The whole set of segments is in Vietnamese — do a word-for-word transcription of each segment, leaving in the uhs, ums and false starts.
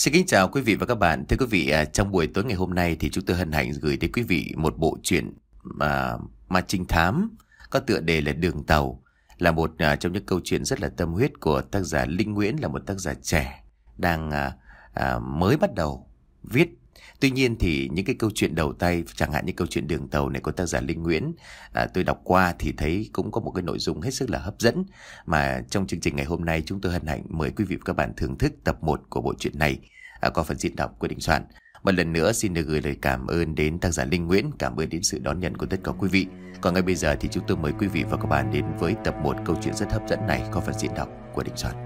Xin kính chào quý vị và các bạn. Thưa quý vị, à, trong buổi tối ngày hôm nay thì chúng tôi hân hạnh gửi đến quý vị một bộ truyện mà ma trinh thám có tựa đề là Đường Tàu, là một à, trong những câu chuyện rất là tâm huyết của tác giả Linh Nguyễn, là một tác giả trẻ đang à, à, mới bắt đầu viết. Tuy nhiên thì những cái câu chuyện đầu tay, chẳng hạn như câu chuyện Đường Tàu này của tác giả Linh Nguyễn, à, tôi đọc qua thì thấy cũng có một cái nội dung hết sức là hấp dẫn. Mà trong chương trình ngày hôm nay chúng tôi hân hạnh mời quý vị và các bạn thưởng thức tập một của bộ truyện này, à, qua phần diễn đọc của Đình Soạn. Một lần nữa xin được gửi lời cảm ơn đến tác giả Linh Nguyễn, cảm ơn đến sự đón nhận của tất cả quý vị. Còn ngay bây giờ thì chúng tôi mời quý vị và các bạn đến với tập một câu chuyện rất hấp dẫn này qua phần diễn đọc của Đình Soạn.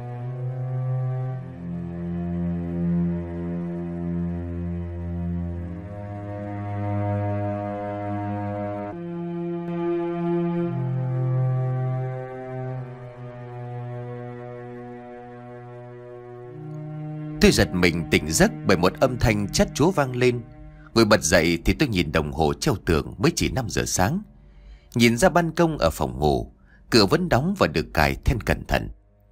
Tôi giật mình tỉnh giấc bởi một âm thanh chát chúa vang lên. Ngồi bật dậy thì tôi nhìn đồng hồ treo tường, mới chỉ năm giờ sáng. Nhìn ra ban công ở phòng ngủ, cửa vẫn đóng và được cài then cẩn thận.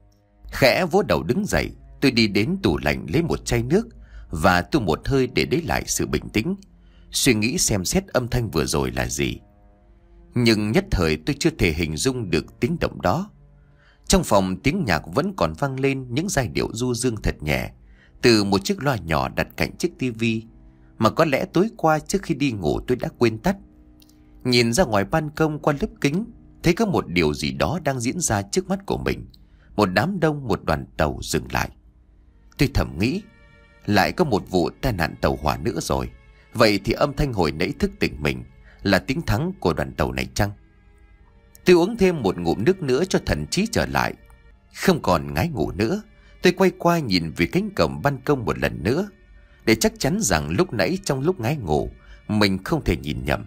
Khẽ vỗ đầu đứng dậy, tôi đi đến tủ lạnh lấy một chai nước và tu một hơi để lấy lại sự bình tĩnh, suy nghĩ xem xét âm thanh vừa rồi là gì. Nhưng nhất thời tôi chưa thể hình dung được tiếng động đó. Trong phòng tiếng nhạc vẫn còn vang lên những giai điệu du dương thật nhẹ từ một chiếc loa nhỏ đặt cạnh chiếc tivi mà có lẽ tối qua trước khi đi ngủ tôi đã quên tắt. Nhìn ra ngoài ban công qua lớp kính, thấy có một điều gì đó đang diễn ra trước mắt của mình. Một đám đông, một đoàn tàu dừng lại. Tôi thầm nghĩ, lại có một vụ tai nạn tàu hỏa nữa rồi. Vậy thì âm thanh hồi nãy thức tỉnh mình là tiếng thắng của đoàn tàu này chăng? Tôi uống thêm một ngụm nước nữa cho thần trí trở lại. Không còn ngái ngủ nữa, tôi quay qua nhìn về cánh cổng ban công một lần nữa, để chắc chắn rằng lúc nãy trong lúc ngái ngủ mình không thể nhìn nhầm.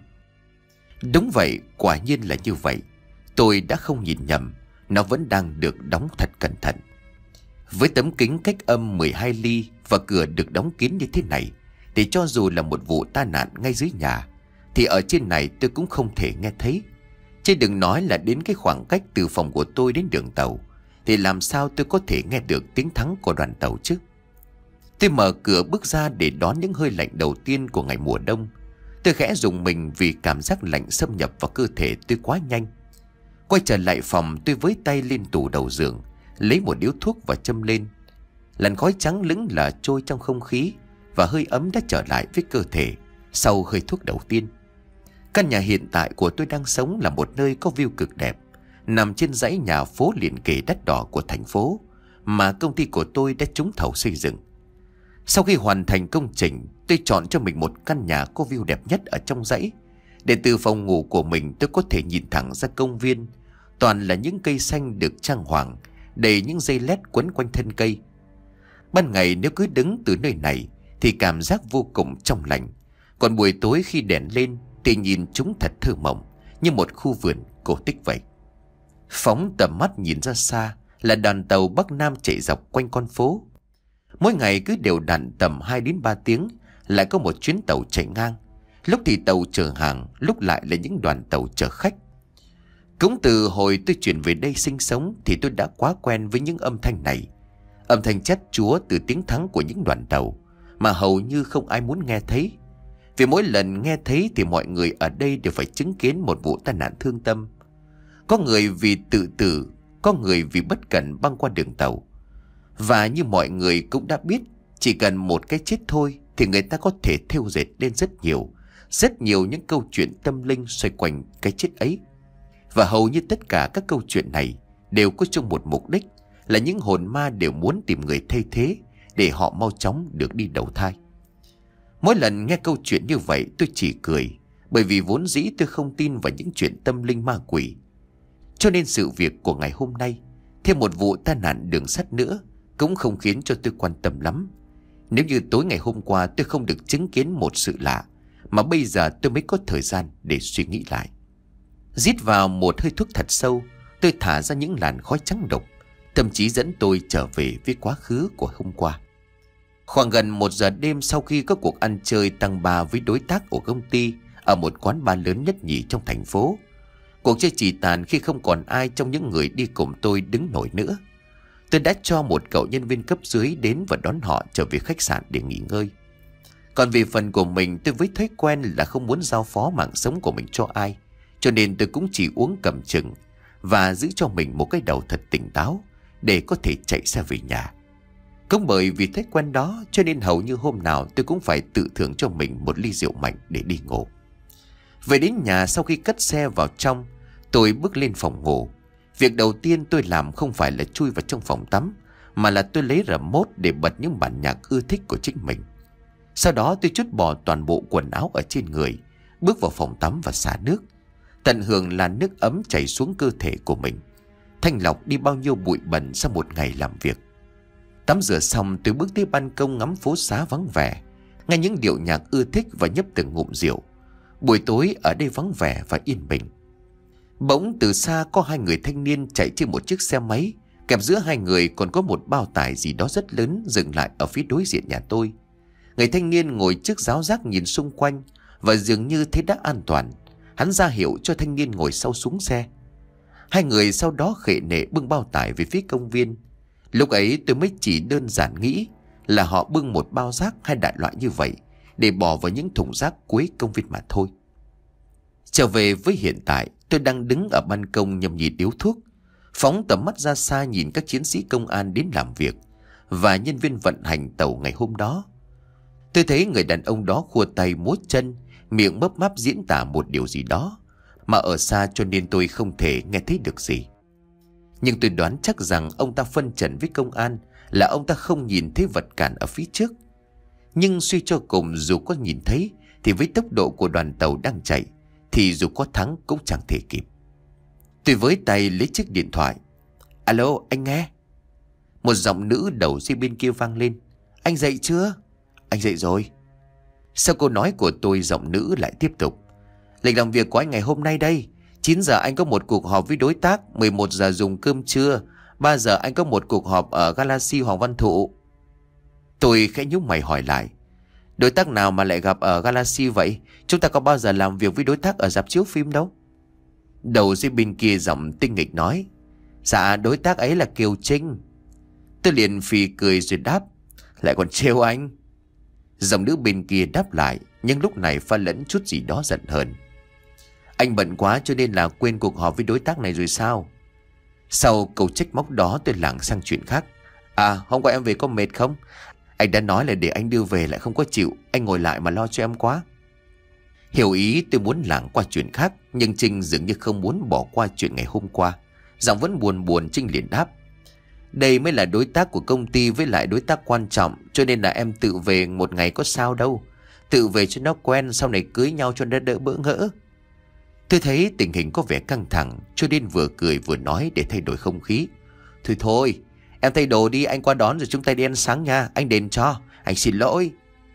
Đúng vậy, quả nhiên là như vậy. Tôi đã không nhìn nhầm, nó vẫn đang được đóng thật cẩn thận. Với tấm kính cách âm mười hai ly và cửa được đóng kín như thế này, thì cho dù là một vụ tai nạn ngay dưới nhà, thì ở trên này tôi cũng không thể nghe thấy. Chứ đừng nói là đến cái khoảng cách từ phòng của tôi đến đường tàu, thì làm sao tôi có thể nghe được tiếng thắng của đoàn tàu chứ? Tôi mở cửa bước ra để đón những hơi lạnh đầu tiên của ngày mùa đông. Tôi khẽ rùng mình vì cảm giác lạnh xâm nhập vào cơ thể tôi quá nhanh. Quay trở lại phòng, tôi với tay lên tủ đầu giường, lấy một điếu thuốc và châm lên. Làn khói trắng lững lờ trôi trong không khí và hơi ấm đã trở lại với cơ thể sau hơi thuốc đầu tiên. Căn nhà hiện tại của tôi đang sống là một nơi có view cực đẹp, nằm trên dãy nhà phố liền kề đắt đỏ của thành phố mà công ty của tôi đã trúng thầu xây dựng. Sau khi hoàn thành công trình, tôi chọn cho mình một căn nhà có view đẹp nhất ở trong dãy, để từ phòng ngủ của mình tôi có thể nhìn thẳng ra công viên, toàn là những cây xanh được trang hoàng, đầy những dây led quấn quanh thân cây. Ban ngày nếu cứ đứng từ nơi này thì cảm giác vô cùng trong lành, còn buổi tối khi đèn lên thì nhìn chúng thật thơ mộng, như một khu vườn cổ tích vậy. Phóng tầm mắt nhìn ra xa là đoàn tàu Bắc Nam chạy dọc quanh con phố. Mỗi ngày cứ đều đặn tầm hai đến ba tiếng lại có một chuyến tàu chạy ngang. Lúc thì tàu chở hàng, lúc lại là những đoàn tàu chở khách. Cũng từ hồi tôi chuyển về đây sinh sống thì tôi đã quá quen với những âm thanh này. Âm thanh chát chúa từ tiếng thắng của những đoàn tàu mà hầu như không ai muốn nghe thấy. Vì mỗi lần nghe thấy thì mọi người ở đây đều phải chứng kiến một vụ tai nạn thương tâm. Có người vì tự tử, có người vì bất cẩn băng qua đường tàu. Và như mọi người cũng đã biết, chỉ cần một cái chết thôi thì người ta có thể thêu dệt lên rất nhiều, rất nhiều những câu chuyện tâm linh xoay quanh cái chết ấy. Và hầu như tất cả các câu chuyện này đều có chung một mục đích, là những hồn ma đều muốn tìm người thay thế để họ mau chóng được đi đầu thai. Mỗi lần nghe câu chuyện như vậy tôi chỉ cười, bởi vì vốn dĩ tôi không tin vào những chuyện tâm linh ma quỷ. Cho nên sự việc của ngày hôm nay, thêm một vụ tai nạn đường sắt nữa, cũng không khiến cho tôi quan tâm lắm. Nếu như tối ngày hôm qua tôi không được chứng kiến một sự lạ, mà bây giờ tôi mới có thời gian để suy nghĩ lại. Rít vào một hơi thuốc thật sâu, tôi thả ra những làn khói trắng độc, thậm chí dẫn tôi trở về với quá khứ của hôm qua. Khoảng gần một giờ đêm, sau khi có cuộc ăn chơi tăng ba với đối tác của công ty ở một quán bar lớn nhất nhì trong thành phố, cuộc chơi chỉ tàn khi không còn ai trong những người đi cùng tôi đứng nổi nữa. Tôi đã cho một cậu nhân viên cấp dưới đến và đón họ trở về khách sạn để nghỉ ngơi. Còn về phần của mình, tôi với thói quen là không muốn giao phó mạng sống của mình cho ai, cho nên tôi cũng chỉ uống cầm chừng và giữ cho mình một cái đầu thật tỉnh táo để có thể chạy xe về nhà. Cũng bởi vì thói quen đó cho nên hầu như hôm nào tôi cũng phải tự thưởng cho mình một ly rượu mạnh để đi ngủ. Về đến nhà, sau khi cất xe vào trong, tôi bước lên phòng ngủ. Việc đầu tiên tôi làm không phải là chui vào trong phòng tắm, mà là tôi lấy remote để bật những bản nhạc ưa thích của chính mình. Sau đó tôi trút bỏ toàn bộ quần áo ở trên người, bước vào phòng tắm và xả nước, tận hưởng làn nước ấm chảy xuống cơ thể của mình, thanh lọc đi bao nhiêu bụi bẩn sau một ngày làm việc. Tắm rửa xong, tôi bước tới ban công ngắm phố xá vắng vẻ, nghe những điệu nhạc ưa thích và nhấp từng ngụm rượu. Buổi tối ở đây vắng vẻ và yên bình. Bỗng từ xa có hai người thanh niên chạy trên một chiếc xe máy, kẹp giữa hai người còn có một bao tải gì đó rất lớn dừng lại ở phía đối diện nhà tôi. Người thanh niên ngồi trước giáo giác nhìn xung quanh và dường như thấy đã an toàn. Hắn ra hiệu cho thanh niên ngồi sau xuống xe. Hai người sau đó khệ nệ bưng bao tải về phía công viên. Lúc ấy tôi mới chỉ đơn giản nghĩ là họ bưng một bao rác hay đại loại như vậy để bỏ vào những thùng rác cuối công viên mà thôi. Trở về với hiện tại, tôi đang đứng ở ban công nhâm nhi điếu thuốc, phóng tầm mắt ra xa nhìn các chiến sĩ công an đến làm việc và nhân viên vận hành tàu ngày hôm đó. Tôi thấy người đàn ông đó khua tay múa chân, miệng mấp máp diễn tả một điều gì đó mà ở xa cho nên tôi không thể nghe thấy được gì. Nhưng tôi đoán chắc rằng ông ta phân trần với công an là ông ta không nhìn thấy vật cản ở phía trước. Nhưng suy cho cùng, dù có nhìn thấy thì với tốc độ của đoàn tàu đang chạy thì dù có thắng cũng chẳng thể kịp. Tôi với tay lấy chiếc điện thoại. Alo, anh nghe. Một giọng nữ đầu dây bên kia vang lên. Anh dậy chưa? Anh dậy rồi. Sau câu nói của tôi, giọng nữ lại tiếp tục. Lịch làm việc của anh ngày hôm nay đây. chín giờ anh có một cuộc họp với đối tác, mười một giờ dùng cơm trưa, ba giờ anh có một cuộc họp ở Galaxy Hoàng Văn Thụ. Tôi khẽ nhíu mày hỏi lại. Đối tác nào mà lại gặp ở Galaxy vậy? Chúng ta có bao giờ làm việc với đối tác ở rạp chiếu phim đâu. Đầu dây bên kia giọng tinh nghịch nói. Dạ, đối tác ấy là Kiều Trinh. Tôi liền phì cười rồi đáp. Lại còn trêu anh. Giọng nữ bên kia đáp lại, nhưng lúc này pha lẫn chút gì đó giận hờn. Anh bận quá cho nên là quên cuộc họp với đối tác này rồi sao? Sau câu trách móc đó, tôi lảng sang chuyện khác. À, hôm qua em về có mệt không? Anh đã nói là để anh đưa về lại không có chịu. Anh ngồi lại mà lo cho em quá. Hiểu ý, tôi muốn lảng qua chuyện khác, nhưng Trinh dường như không muốn bỏ qua chuyện ngày hôm qua. Giọng vẫn buồn buồn. Trinh liền đáp. Đây mới là đối tác của công ty với lại đối tác quan trọng, cho nên là em tự về một ngày có sao đâu. Tự về cho nó quen, sau này cưới nhau cho nó đỡ bỡ ngỡ. Tôi thấy tình hình có vẻ căng thẳng, cho nên vừa cười vừa nói để thay đổi không khí. Thôi thôi, em thay đồ đi, anh qua đón rồi chúng ta đi ăn sáng nha. Anh đền cho, anh xin lỗi.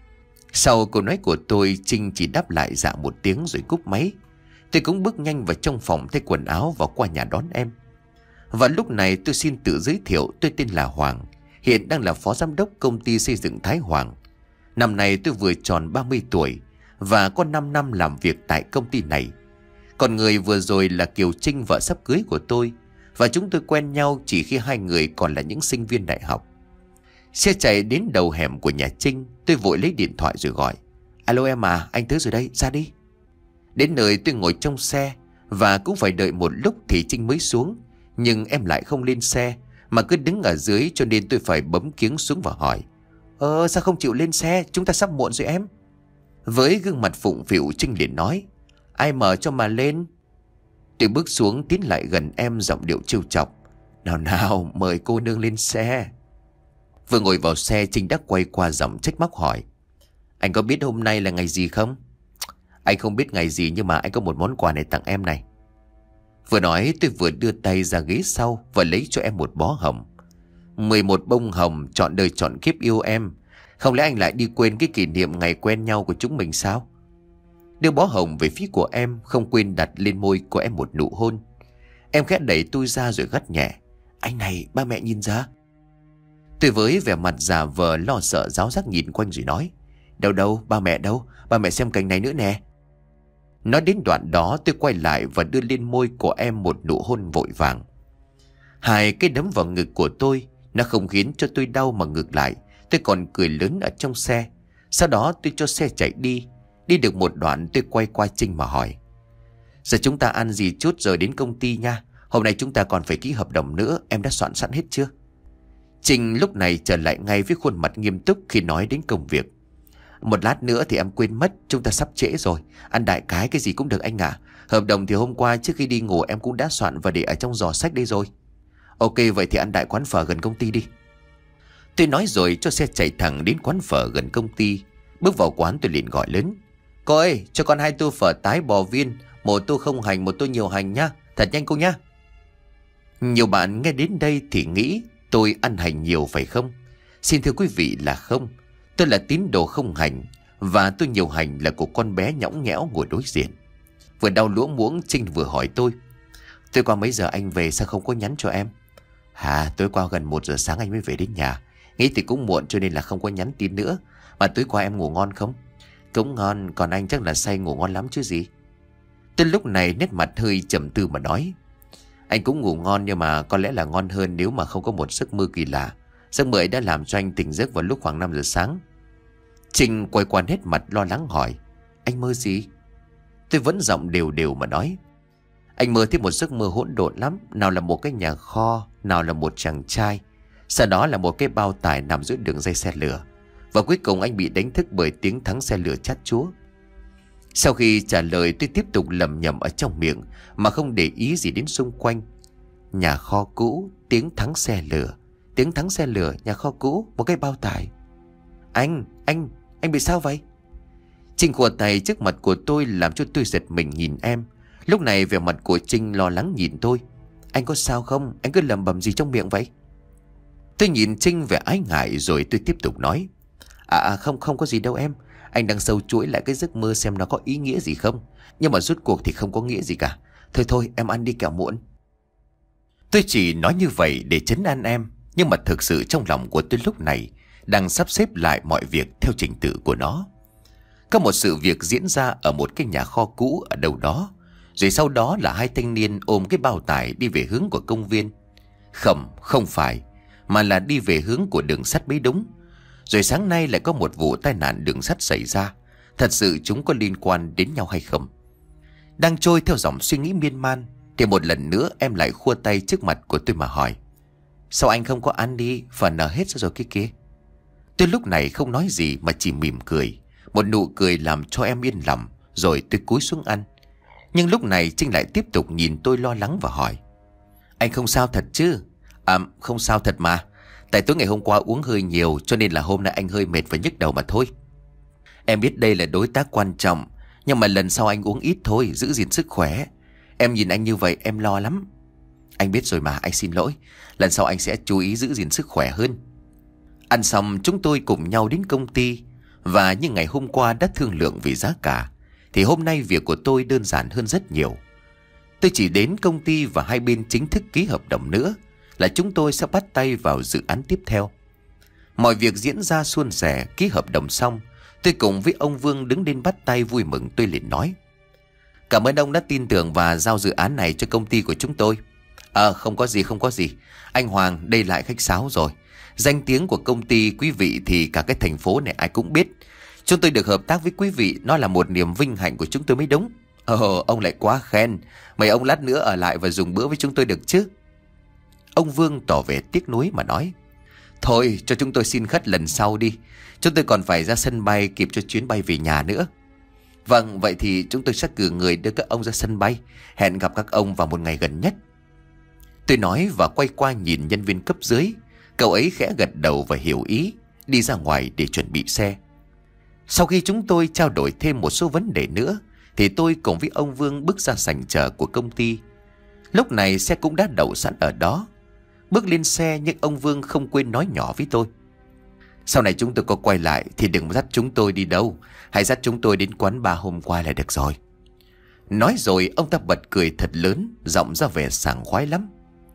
Sau câu nói của tôi, Trinh chỉ đáp lại dạ một tiếng rồi cúp máy. Tôi cũng bước nhanh vào trong phòng thay quần áo và qua nhà đón em. Và lúc này tôi xin tự giới thiệu, tôi tên là Hoàng, hiện đang là phó giám đốc công ty xây dựng Thái Hoàng. Năm nay tôi vừa tròn ba mươi tuổi và có năm năm làm việc tại công ty này. Còn người vừa rồi là Kiều Trinh, vợ sắp cưới của tôi, và chúng tôi quen nhau chỉ khi hai người còn là những sinh viên đại học. Xe chạy đến đầu hẻm của nhà Trinh, tôi vội lấy điện thoại rồi gọi. Alo em à, anh tới rồi đây, ra đi. Đến nơi tôi ngồi trong xe và cũng phải đợi một lúc thì Trinh mới xuống. Nhưng em lại không lên xe mà cứ đứng ở dưới, cho nên tôi phải bấm kiếng xuống và hỏi. Ờ sao không chịu lên xe, chúng ta sắp muộn rồi em. Với gương mặt phụng phịu, Trinh liền nói. Ai mở cho mà lên. Tôi bước xuống tiến lại gần em, giọng điệu trêu chọc. Nào nào, mời cô nương lên xe. Vừa ngồi vào xe, Trinh đã quay qua giọng trách móc hỏi. Anh có biết hôm nay là ngày gì không? Anh không biết ngày gì, nhưng mà anh có một món quà này tặng em này. Vừa nói tôi vừa đưa tay ra ghế sau và lấy cho em một bó hồng. Mười một bông hồng trọn đời trọn kiếp yêu em. Không lẽ anh lại đi quên cái kỷ niệm ngày quen nhau của chúng mình sao? Đưa bó hồng về phía của em, không quên đặt lên môi của em một nụ hôn. Em khẽ đẩy tôi ra rồi gắt nhẹ. Anh này, ba mẹ nhìn ra. Tôi với vẻ mặt già vờ lo sợ ráo rác nhìn quanh rồi nói. Đâu đâu, ba mẹ đâu, ba mẹ xem cảnh này nữa nè. Nói đến đoạn đó, tôi quay lại và đưa lên môi của em một nụ hôn vội vàng. Hai cái đấm vào ngực của tôi, Nó không khiến cho tôi đau mà ngược lại, tôi còn cười lớn ở trong xe. Sau đó tôi cho xe chạy đi. Đi được một đoạn tôi quay qua Trinh mà hỏi: Giờ chúng ta ăn gì chút rồi đến công ty nha. Hôm nay chúng ta còn phải ký hợp đồng nữa, em đã soạn sẵn hết chưa? Trinh lúc này trở lại ngay với khuôn mặt nghiêm túc khi nói đến công việc. Một lát nữa thì em quên mất, chúng ta sắp trễ rồi. Ăn đại cái cái gì cũng được anh ạ. Hợp đồng thì hôm qua trước khi đi ngủ em cũng đã soạn và để ở trong giỏ sách đây rồi. Ok, vậy thì ăn đại quán phở gần công ty đi. Tôi nói rồi cho xe chạy thẳng đến quán phở gần công ty. Bước vào quán tôi liền gọi lớn: Cô ơi, cho con hai tô phở tái bò viên, một tô không hành, một tô nhiều hành nhá. Thật nhanh cô nhá. Nhiều bạn nghe đến đây thì nghĩ tôi ăn hành nhiều phải không? Xin thưa quý vị là không. Tôi là tín đồ không hành, và tôi nhiều hành là của con bé nhõng nhẽo ngồi đối diện. Vừa đau lũa muỗng, Trinh vừa hỏi tôi: Tối qua mấy giờ anh về, sao không có nhắn cho em? Hả, tối qua gần một giờ sáng anh mới về đến nhà. Nghĩ thì cũng muộn cho nên là không có nhắn tin nữa. Mà tối qua em ngủ ngon không? Cũng ngon, còn anh chắc là say ngủ ngon lắm chứ gì. Tôi lúc này nét mặt hơi trầm tư mà nói: Anh cũng ngủ ngon, nhưng mà có lẽ là ngon hơn nếu mà không có một giấc mơ kỳ lạ. Giấc mơ ấy đã làm cho anh tỉnh giấc vào lúc khoảng năm giờ sáng. Trinh quay qua nét mặt lo lắng hỏi: Anh mơ gì? Tôi vẫn giọng đều đều mà nói: Anh mơ thấy một giấc mơ hỗn độn lắm. Nào là một cái nhà kho, nào là một chàng trai, sau đó là một cái bao tải nằm giữa đường dây xe lửa, và cuối cùng anh bị đánh thức bởi tiếng thắng xe lửa chát chúa. Sau khi trả lời, tôi tiếp tục lẩm nhẩm ở trong miệng mà không để ý gì đến xung quanh. Nhà kho cũ, tiếng thắng xe lửa, tiếng thắng xe lửa, nhà kho cũ, một cái bao tải. Anh, anh, anh bị sao vậy? Trinh khua tay trước mặt của tôi làm cho tôi giật mình nhìn em. Lúc này vẻ mặt của Trinh lo lắng nhìn tôi: Anh có sao không? Anh cứ lẩm bẩm gì trong miệng vậy? Tôi nhìn Trinh vẻ ái ngại rồi tôi tiếp tục nói: À, à không, không có gì đâu em. Anh đang sâu chuỗi lại cái giấc mơ xem nó có ý nghĩa gì không. Nhưng mà rốt cuộc thì không có nghĩa gì cả. Thôi thôi, em ăn đi kẻo muộn. Tôi chỉ nói như vậy để trấn an em, nhưng mà thực sự trong lòng của tôi lúc này đang sắp xếp lại mọi việc theo trình tự của nó. Có một sự việc diễn ra ở một cái nhà kho cũ ở đâu đó, rồi sau đó là hai thanh niên ôm cái bao tải đi về hướng của công viên. Không, không phải, mà là đi về hướng của đường sắt mới đúng. Rồi sáng nay lại có một vụ tai nạn đường sắt xảy ra. Thật sự chúng có liên quan đến nhau hay không? Đang trôi theo dòng suy nghĩ miên man thì một lần nữa em lại khua tay trước mặt của tôi mà hỏi: Sao anh không có ăn đi, phở nở hết rồi kia kia. Tôi lúc này không nói gì mà chỉ mỉm cười. Một nụ cười làm cho em yên lòng. Rồi tôi cúi xuống ăn. Nhưng lúc này Trinh lại tiếp tục nhìn tôi lo lắng và hỏi: Anh không sao thật chứ? À, không sao thật mà. Tại tối ngày hôm qua uống hơi nhiều, cho nên là hôm nay anh hơi mệt và nhức đầu mà thôi. Em biết đây là đối tác quan trọng, nhưng mà lần sau anh uống ít thôi, giữ gìn sức khỏe. Em nhìn anh như vậy em lo lắm. Anh biết rồi mà, anh xin lỗi. Lần sau anh sẽ chú ý giữ gìn sức khỏe hơn. Ăn xong chúng tôi cùng nhau đến công ty. Và như ngày hôm qua đã thương lượng về giá cả, thì hôm nay việc của tôi đơn giản hơn rất nhiều. Tôi chỉ đến công ty và hai bên chính thức ký hợp đồng nữa là chúng tôi sẽ bắt tay vào dự án tiếp theo. Mọi việc diễn ra suôn sẻ. Ký hợp đồng xong, tôi cùng với ông Vương đứng lên bắt tay vui mừng. Tôi liền nói: Cảm ơn ông đã tin tưởng và giao dự án này cho công ty của chúng tôi. Ờ không có gì không có gì. Anh Hoàng đây lại khách sáo rồi. Danh tiếng của công ty quý vị thì cả cái thành phố này ai cũng biết. Chúng tôi được hợp tác với quý vị, nó là một niềm vinh hạnh của chúng tôi mới đúng. Ồ, ông lại quá khen. Mời ông lát nữa ở lại và dùng bữa với chúng tôi được chứ? Ông Vương tỏ vẻ tiếc nuối mà nói: Thôi cho chúng tôi xin khất lần sau đi. Chúng tôi còn phải ra sân bay kịp cho chuyến bay về nhà nữa. Vâng, vậy thì chúng tôi sẽ cử người đưa các ông ra sân bay. Hẹn gặp các ông vào một ngày gần nhất. Tôi nói và quay qua nhìn nhân viên cấp dưới. Cậu ấy khẽ gật đầu và hiểu ý, đi ra ngoài để chuẩn bị xe. Sau khi chúng tôi trao đổi thêm một số vấn đề nữa, thì tôi cùng với ông Vương bước ra sảnh chờ của công ty. Lúc này xe cũng đã đậu sẵn ở đó. Bước lên xe nhưng ông Vương không quên nói nhỏ với tôi: Sau này chúng tôi có quay lại thì đừng dắt chúng tôi đi đâu. Hãy dắt chúng tôi đến quán bar hôm qua là được rồi. Nói rồi ông ta bật cười thật lớn, giọng ra vẻ sảng khoái lắm.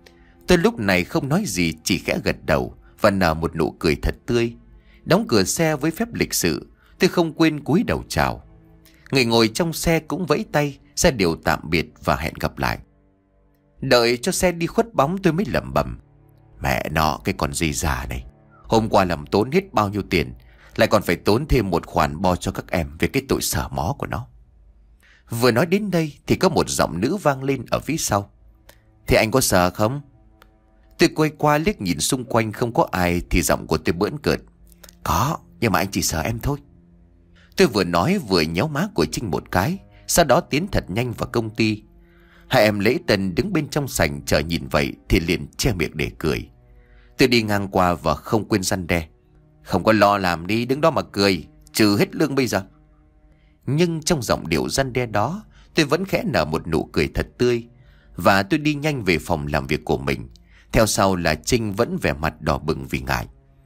Tôi lúc này không nói gì, chỉ khẽ gật đầu và nở một nụ cười thật tươi. Đóng cửa xe với phép lịch sự, tôi không quên cúi đầu chào. Người ngồi trong xe cũng vẫy tay ra điều tạm biệt và hẹn gặp lại. Đợi cho xe đi khuất bóng tôi mới lẩm bẩm: Mẹ nó, cái con gì già này. Hôm qua làm tốn hết bao nhiêu tiền, lại còn phải tốn thêm một khoản bo cho các em về cái tội xả mó của nó. Vừa nói đến đây thì có một giọng nữ vang lên ở phía sau. Thì anh có sợ không? Tôi quay qua liếc nhìn xung quanh không có ai thì giọng của tôi bỡn cợt. Có, nhưng mà anh chỉ sợ em thôi. Tôi vừa nói vừa nhéo má của Trinh một cái, sau đó tiến thật nhanh vào công ty. Hai em lễ tân đứng bên trong sảnh chờ nhìn vậy thì liền che miệng để cười. Tôi đi ngang qua và không quên răn đe. Không có lo làm đi, đứng đó mà cười, trừ hết lương bây giờ. Nhưng trong giọng điệu răn đe đó, tôi vẫn khẽ nở một nụ cười thật tươi. Và tôi đi nhanh về phòng làm việc của mình. Theo sau là Trinh vẫn vẻ mặt đỏ bừng vì ngại.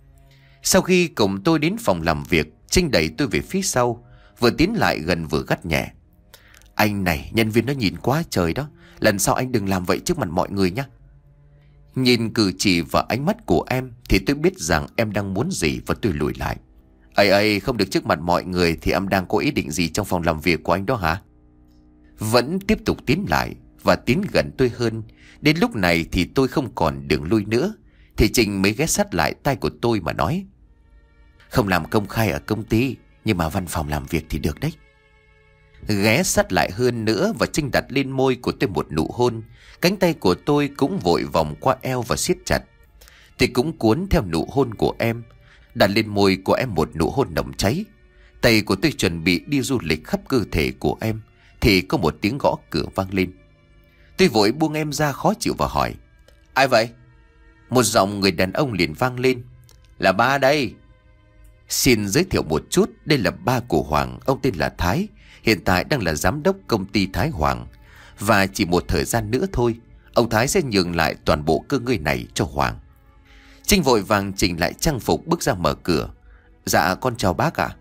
Sau khi cùng tôi đến phòng làm việc, Trinh đẩy tôi về phía sau, vừa tiến lại gần vừa gắt nhẹ. Anh này, nhân viên nó nhìn quá trời đó, lần sau anh đừng làm vậy trước mặt mọi người nhé. Nhìn cử chỉ và ánh mắt của em thì tôi biết rằng em đang muốn gì và tôi lùi lại. Ây ây, không được trước mặt mọi người thì em đang có ý định gì trong phòng làm việc của anh đó hả? Vẫn tiếp tục tiến lại và tiến gần tôi hơn. Đến lúc này thì tôi không còn đường lui nữa, thì Trinh mới ghé sát lại tai của tôi mà nói. Không làm công khai ở công ty, nhưng mà văn phòng làm việc thì được đấy. Ghé sát lại hơn nữa và Trinh đặt lên môi của tôi một nụ hôn. Cánh tay của tôi cũng vội vòng qua eo và siết chặt. Thì cũng cuốn theo nụ hôn của em, đặt lên môi của em một nụ hôn nồng cháy. Tay của tôi chuẩn bị đi du lịch khắp cơ thể của em thì có một tiếng gõ cửa vang lên. Tôi vội buông em ra khó chịu và hỏi. Ai vậy? Một giọng người đàn ông liền vang lên. Là ba đây. Xin giới thiệu một chút, đây là ba của Hoàng, ông tên là Thái, hiện tại đang là giám đốc công ty Thái Hoàng. Và chỉ một thời gian nữa thôi, ông Thái sẽ nhường lại toàn bộ cơ ngơi này cho Hoàng. Trinh vội vàng chỉnh lại trang phục bước ra mở cửa. Dạ con chào bác ạ.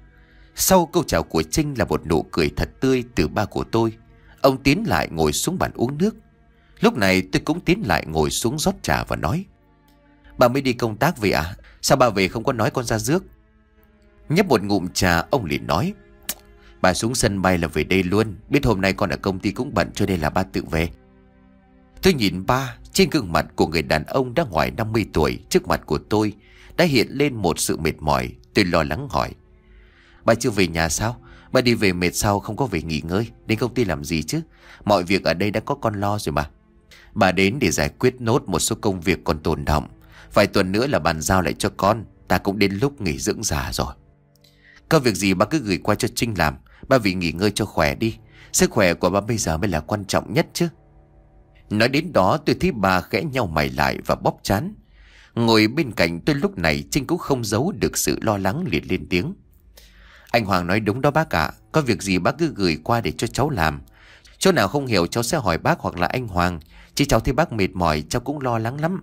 Sau câu chào của Trinh là một nụ cười thật tươi từ ba của tôi. Ông tiến lại ngồi xuống bàn uống nước. Lúc này tôi cũng tiến lại ngồi xuống rót trà và nói. Bà mới đi công tác về à? Sao bà về không có nói con ra rước? Nhấp một ngụm trà ông liền nói. Bà xuống sân bay là về đây luôn. Biết hôm nay con ở công ty cũng bận cho nên là ba tự về. Tôi nhìn ba. Trên gương mặt của người đàn ông đã ngoài năm mươi tuổi trước mặt của tôi đã hiện lên một sự mệt mỏi. Tôi lo lắng hỏi. Bà chưa về nhà sao? Bà đi về mệt sao không có về nghỉ ngơi? Đến công ty làm gì chứ? Mọi việc ở đây đã có con lo rồi mà. Bà đến để giải quyết nốt một số công việc còn tồn đọng. Vài tuần nữa là bàn giao lại cho con. Ta cũng đến lúc nghỉ dưỡng già rồi. Có việc gì bà cứ gửi qua cho Trinh làm. Bà vì nghỉ ngơi cho khỏe đi. Sức khỏe của bà bây giờ mới là quan trọng nhất chứ. Nói đến đó tôi thấy bà khẽ nhau mày lại và bóp trán. Ngồi bên cạnh tôi lúc này Trinh cũng không giấu được sự lo lắng liền lên tiếng. Anh Hoàng nói đúng đó bác ạ. Có việc gì bác cứ gửi qua để cho cháu làm. Chỗ nào không hiểu cháu sẽ hỏi bác hoặc là anh Hoàng. Chứ cháu thấy bác mệt mỏi cháu cũng lo lắng lắm.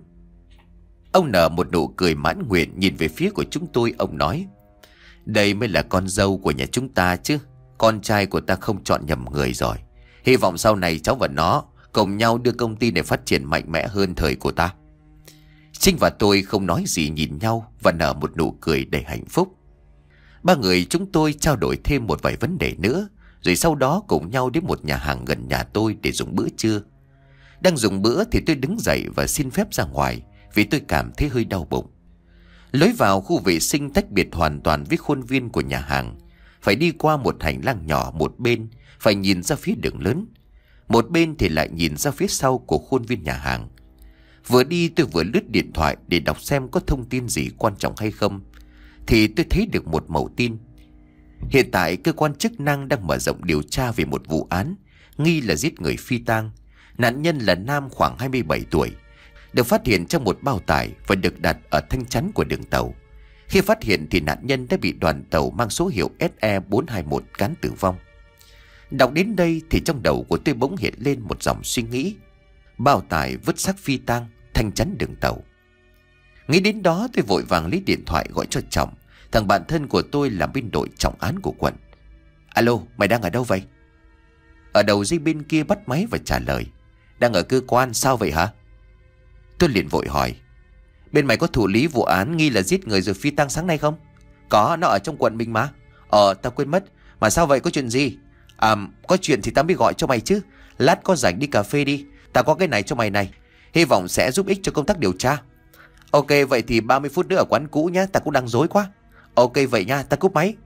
Ông nở một nụ cười mãn nguyện nhìn về phía của chúng tôi. Ông nói. Đây mới là con dâu của nhà chúng ta chứ. Con trai của ta không chọn nhầm người rồi. Hy vọng sau này cháu và nó cùng nhau đưa công ty này phát triển mạnh mẽ hơn thời của ta. Trinh và tôi không nói gì nhìn nhau và nở một nụ cười đầy hạnh phúc. Ba người chúng tôi trao đổi thêm một vài vấn đề nữa, rồi sau đó cùng nhau đến một nhà hàng gần nhà tôi để dùng bữa trưa. Đang dùng bữa thì tôi đứng dậy và xin phép ra ngoài vì tôi cảm thấy hơi đau bụng. Lối vào khu vệ sinh tách biệt hoàn toàn với khuôn viên của nhà hàng. Phải đi qua một hành lang nhỏ một bên, phải nhìn ra phía đường lớn. Một bên thì lại nhìn ra phía sau của khuôn viên nhà hàng. Vừa đi tôi vừa lướt điện thoại để đọc xem có thông tin gì quan trọng hay không. Thì tôi thấy được một mẩu tin. Hiện tại cơ quan chức năng đang mở rộng điều tra về một vụ án nghi là giết người phi tang. Nạn nhân là nam khoảng hai mươi bảy tuổi, được phát hiện trong một bao tải và được đặt ở thanh chắn của đường tàu. Khi phát hiện thì nạn nhân đã bị đoàn tàu mang số hiệu S E bốn hai mốt cán tử vong. Đọc đến đây thì trong đầu của tôi bỗng hiện lên một dòng suy nghĩ. Bao tải vứt xác phi tang, thanh chắn đường tàu. Nghĩ đến đó tôi vội vàng lấy điện thoại gọi cho Trọng, thằng bạn thân của tôi làm bên đội trọng án của quận. Alo, mày đang ở đâu vậy? Ở đầu dây bên kia bắt máy và trả lời. Đang ở cơ quan, sao vậy hả? Tôi liền vội hỏi. Bên mày có thụ lý vụ án nghi là giết người rồi phi tang sáng nay không? Có, nó ở trong quận mình mà. Ờ, tao quên mất. Mà sao vậy, có chuyện gì? À, có chuyện thì tao mới gọi cho mày chứ. Lát có rảnh đi cà phê đi. Tao có cái này cho mày này. Hy vọng sẽ giúp ích cho công tác điều tra. Ok vậy thì ba mươi phút nữa ở quán cũ nhé, ta cũng đang rối quá. Ok vậy nha, ta cúp máy.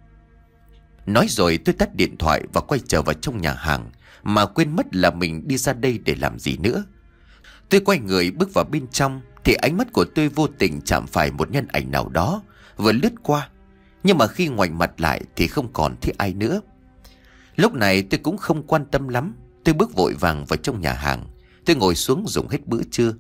Nói rồi tôi tắt điện thoại và quay trở vào trong nhà hàng, mà quên mất là mình đi ra đây để làm gì nữa. Tôi quay người bước vào bên trong thì ánh mắt của tôi vô tình chạm phải một nhân ảnh nào đó vừa lướt qua. Nhưng mà khi ngoảnh mặt lại thì không còn thấy ai nữa. Lúc này tôi cũng không quan tâm lắm. Tôi bước vội vàng vào trong nhà hàng. Tôi ngồi xuống dùng hết bữa trưa.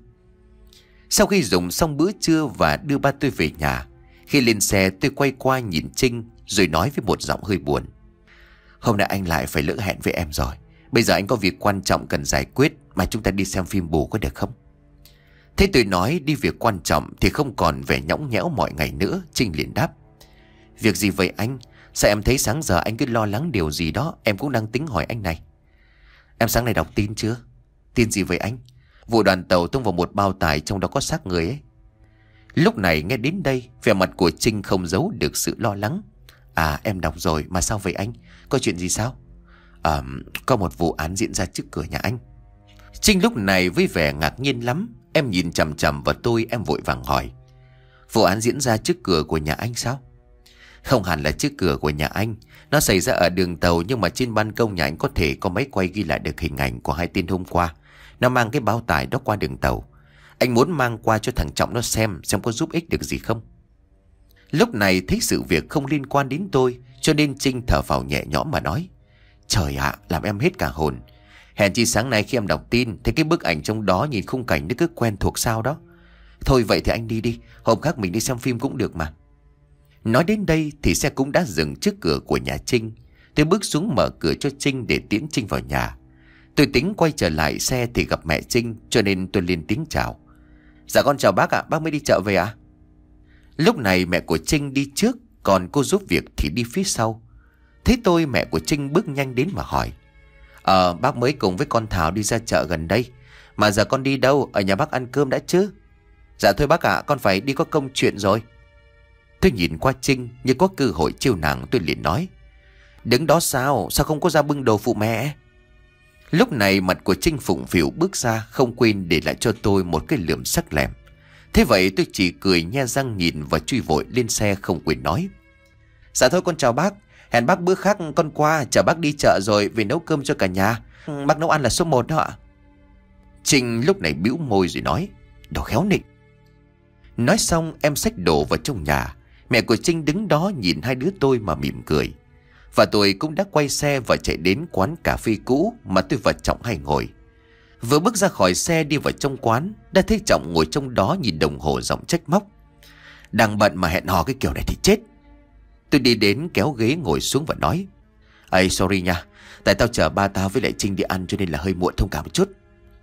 Sau khi dùng xong bữa trưa và đưa ba tôi về nhà, khi lên xe tôi quay qua nhìn Trinh rồi nói với một giọng hơi buồn: Hôm nay anh lại phải lỡ hẹn với em rồi. Bây giờ anh có việc quan trọng cần giải quyết, mà chúng ta đi xem phim bù có được không? Thế tôi nói đi việc quan trọng thì không còn vẻ nhõng nhẽo mọi ngày nữa. Trinh liền đáp: Việc gì vậy anh? Sao em thấy sáng giờ anh cứ lo lắng điều gì đó? Em cũng đang tính hỏi anh này. Em sáng nay đọc tin chưa? Tin gì vậy anh? Vụ đoàn tàu tung vào một bao tải, trong đó có xác người ấy. Lúc này nghe đến đây, vẻ mặt của Trinh không giấu được sự lo lắng. À em đọc rồi, mà sao vậy anh? Có chuyện gì sao? À, có một vụ án diễn ra trước cửa nhà anh. Trinh lúc này với vẻ ngạc nhiên lắm. Em nhìn chằm chằm vào tôi, em vội vàng hỏi: Vụ án diễn ra trước cửa của nhà anh sao? Không hẳn là trước cửa của nhà anh. Nó xảy ra ở đường tàu, nhưng mà trên ban công nhà anh có thể có máy quay ghi lại được hình ảnh của hai tên hôm qua. Nó mang cái bao tải đó qua đường tàu. Anh muốn mang qua cho thằng Trọng nó xem, xem có giúp ích được gì không. Lúc này thấy sự việc không liên quan đến tôi, cho nên Trinh thở phào nhẹ nhõm mà nói: Trời ạ, làm em hết cả hồn. Hèn chi sáng nay khi em đọc tin, thấy cái bức ảnh trong đó nhìn khung cảnh nó cứ quen thuộc sao đó. Thôi vậy thì anh đi đi, hôm khác mình đi xem phim cũng được mà. Nói đến đây thì xe cũng đã dừng trước cửa của nhà Trinh. Tôi bước xuống mở cửa cho Trinh để tiễn Trinh vào nhà. Tôi tính quay trở lại xe thì gặp mẹ Trinh, cho nên tôi lên tiếng chào: Dạ con chào bác ạ, bác mới đi chợ về ạ? Lúc này mẹ của Trinh đi trước, còn cô giúp việc thì đi phía sau. Thấy tôi, mẹ của Trinh bước nhanh đến mà hỏi: Ờ bác mới cùng với con Thảo đi ra chợ gần đây. Mà giờ con đi đâu? Ở nhà bác ăn cơm đã chứ? Dạ thôi bác ạ, con phải đi có công chuyện rồi. Tôi nhìn qua Trinh như có cơ hội trêu nàng, tôi liền nói: Đứng đó sao? Sao không có ra bưng đồ phụ mẹ? Lúc này mặt của Trinh phụng phịu bước ra, không quên để lại cho tôi một cái lườm sắc lẹm. Thế vậy tôi chỉ cười nhe răng nhìn và chui vội lên xe, không quên nói: Dạ thôi con chào bác. Hẹn bác bữa khác con qua, chở bác đi chợ rồi về nấu cơm cho cả nhà. Bác nấu ăn là số một đó ạ. Trinh lúc này bĩu môi rồi nói: Đồ khéo nịnh. Nói xong em xách đồ vào trong nhà. Mẹ của Trinh đứng đó nhìn hai đứa tôi mà mỉm cười. Và tôi cũng đã quay xe và chạy đến quán cà phê cũ mà tôi và Trọng hay ngồi. Vừa bước ra khỏi xe đi vào trong quán, đã thấy Trọng ngồi trong đó nhìn đồng hồ giọng trách móc: Đang bận mà hẹn hò cái kiểu này thì chết. Tôi đi đến kéo ghế ngồi xuống và nói: Ây sorry nha, tại tao chở ba tao với lại Trinh đi ăn cho nên là hơi muộn, thông cảm một chút.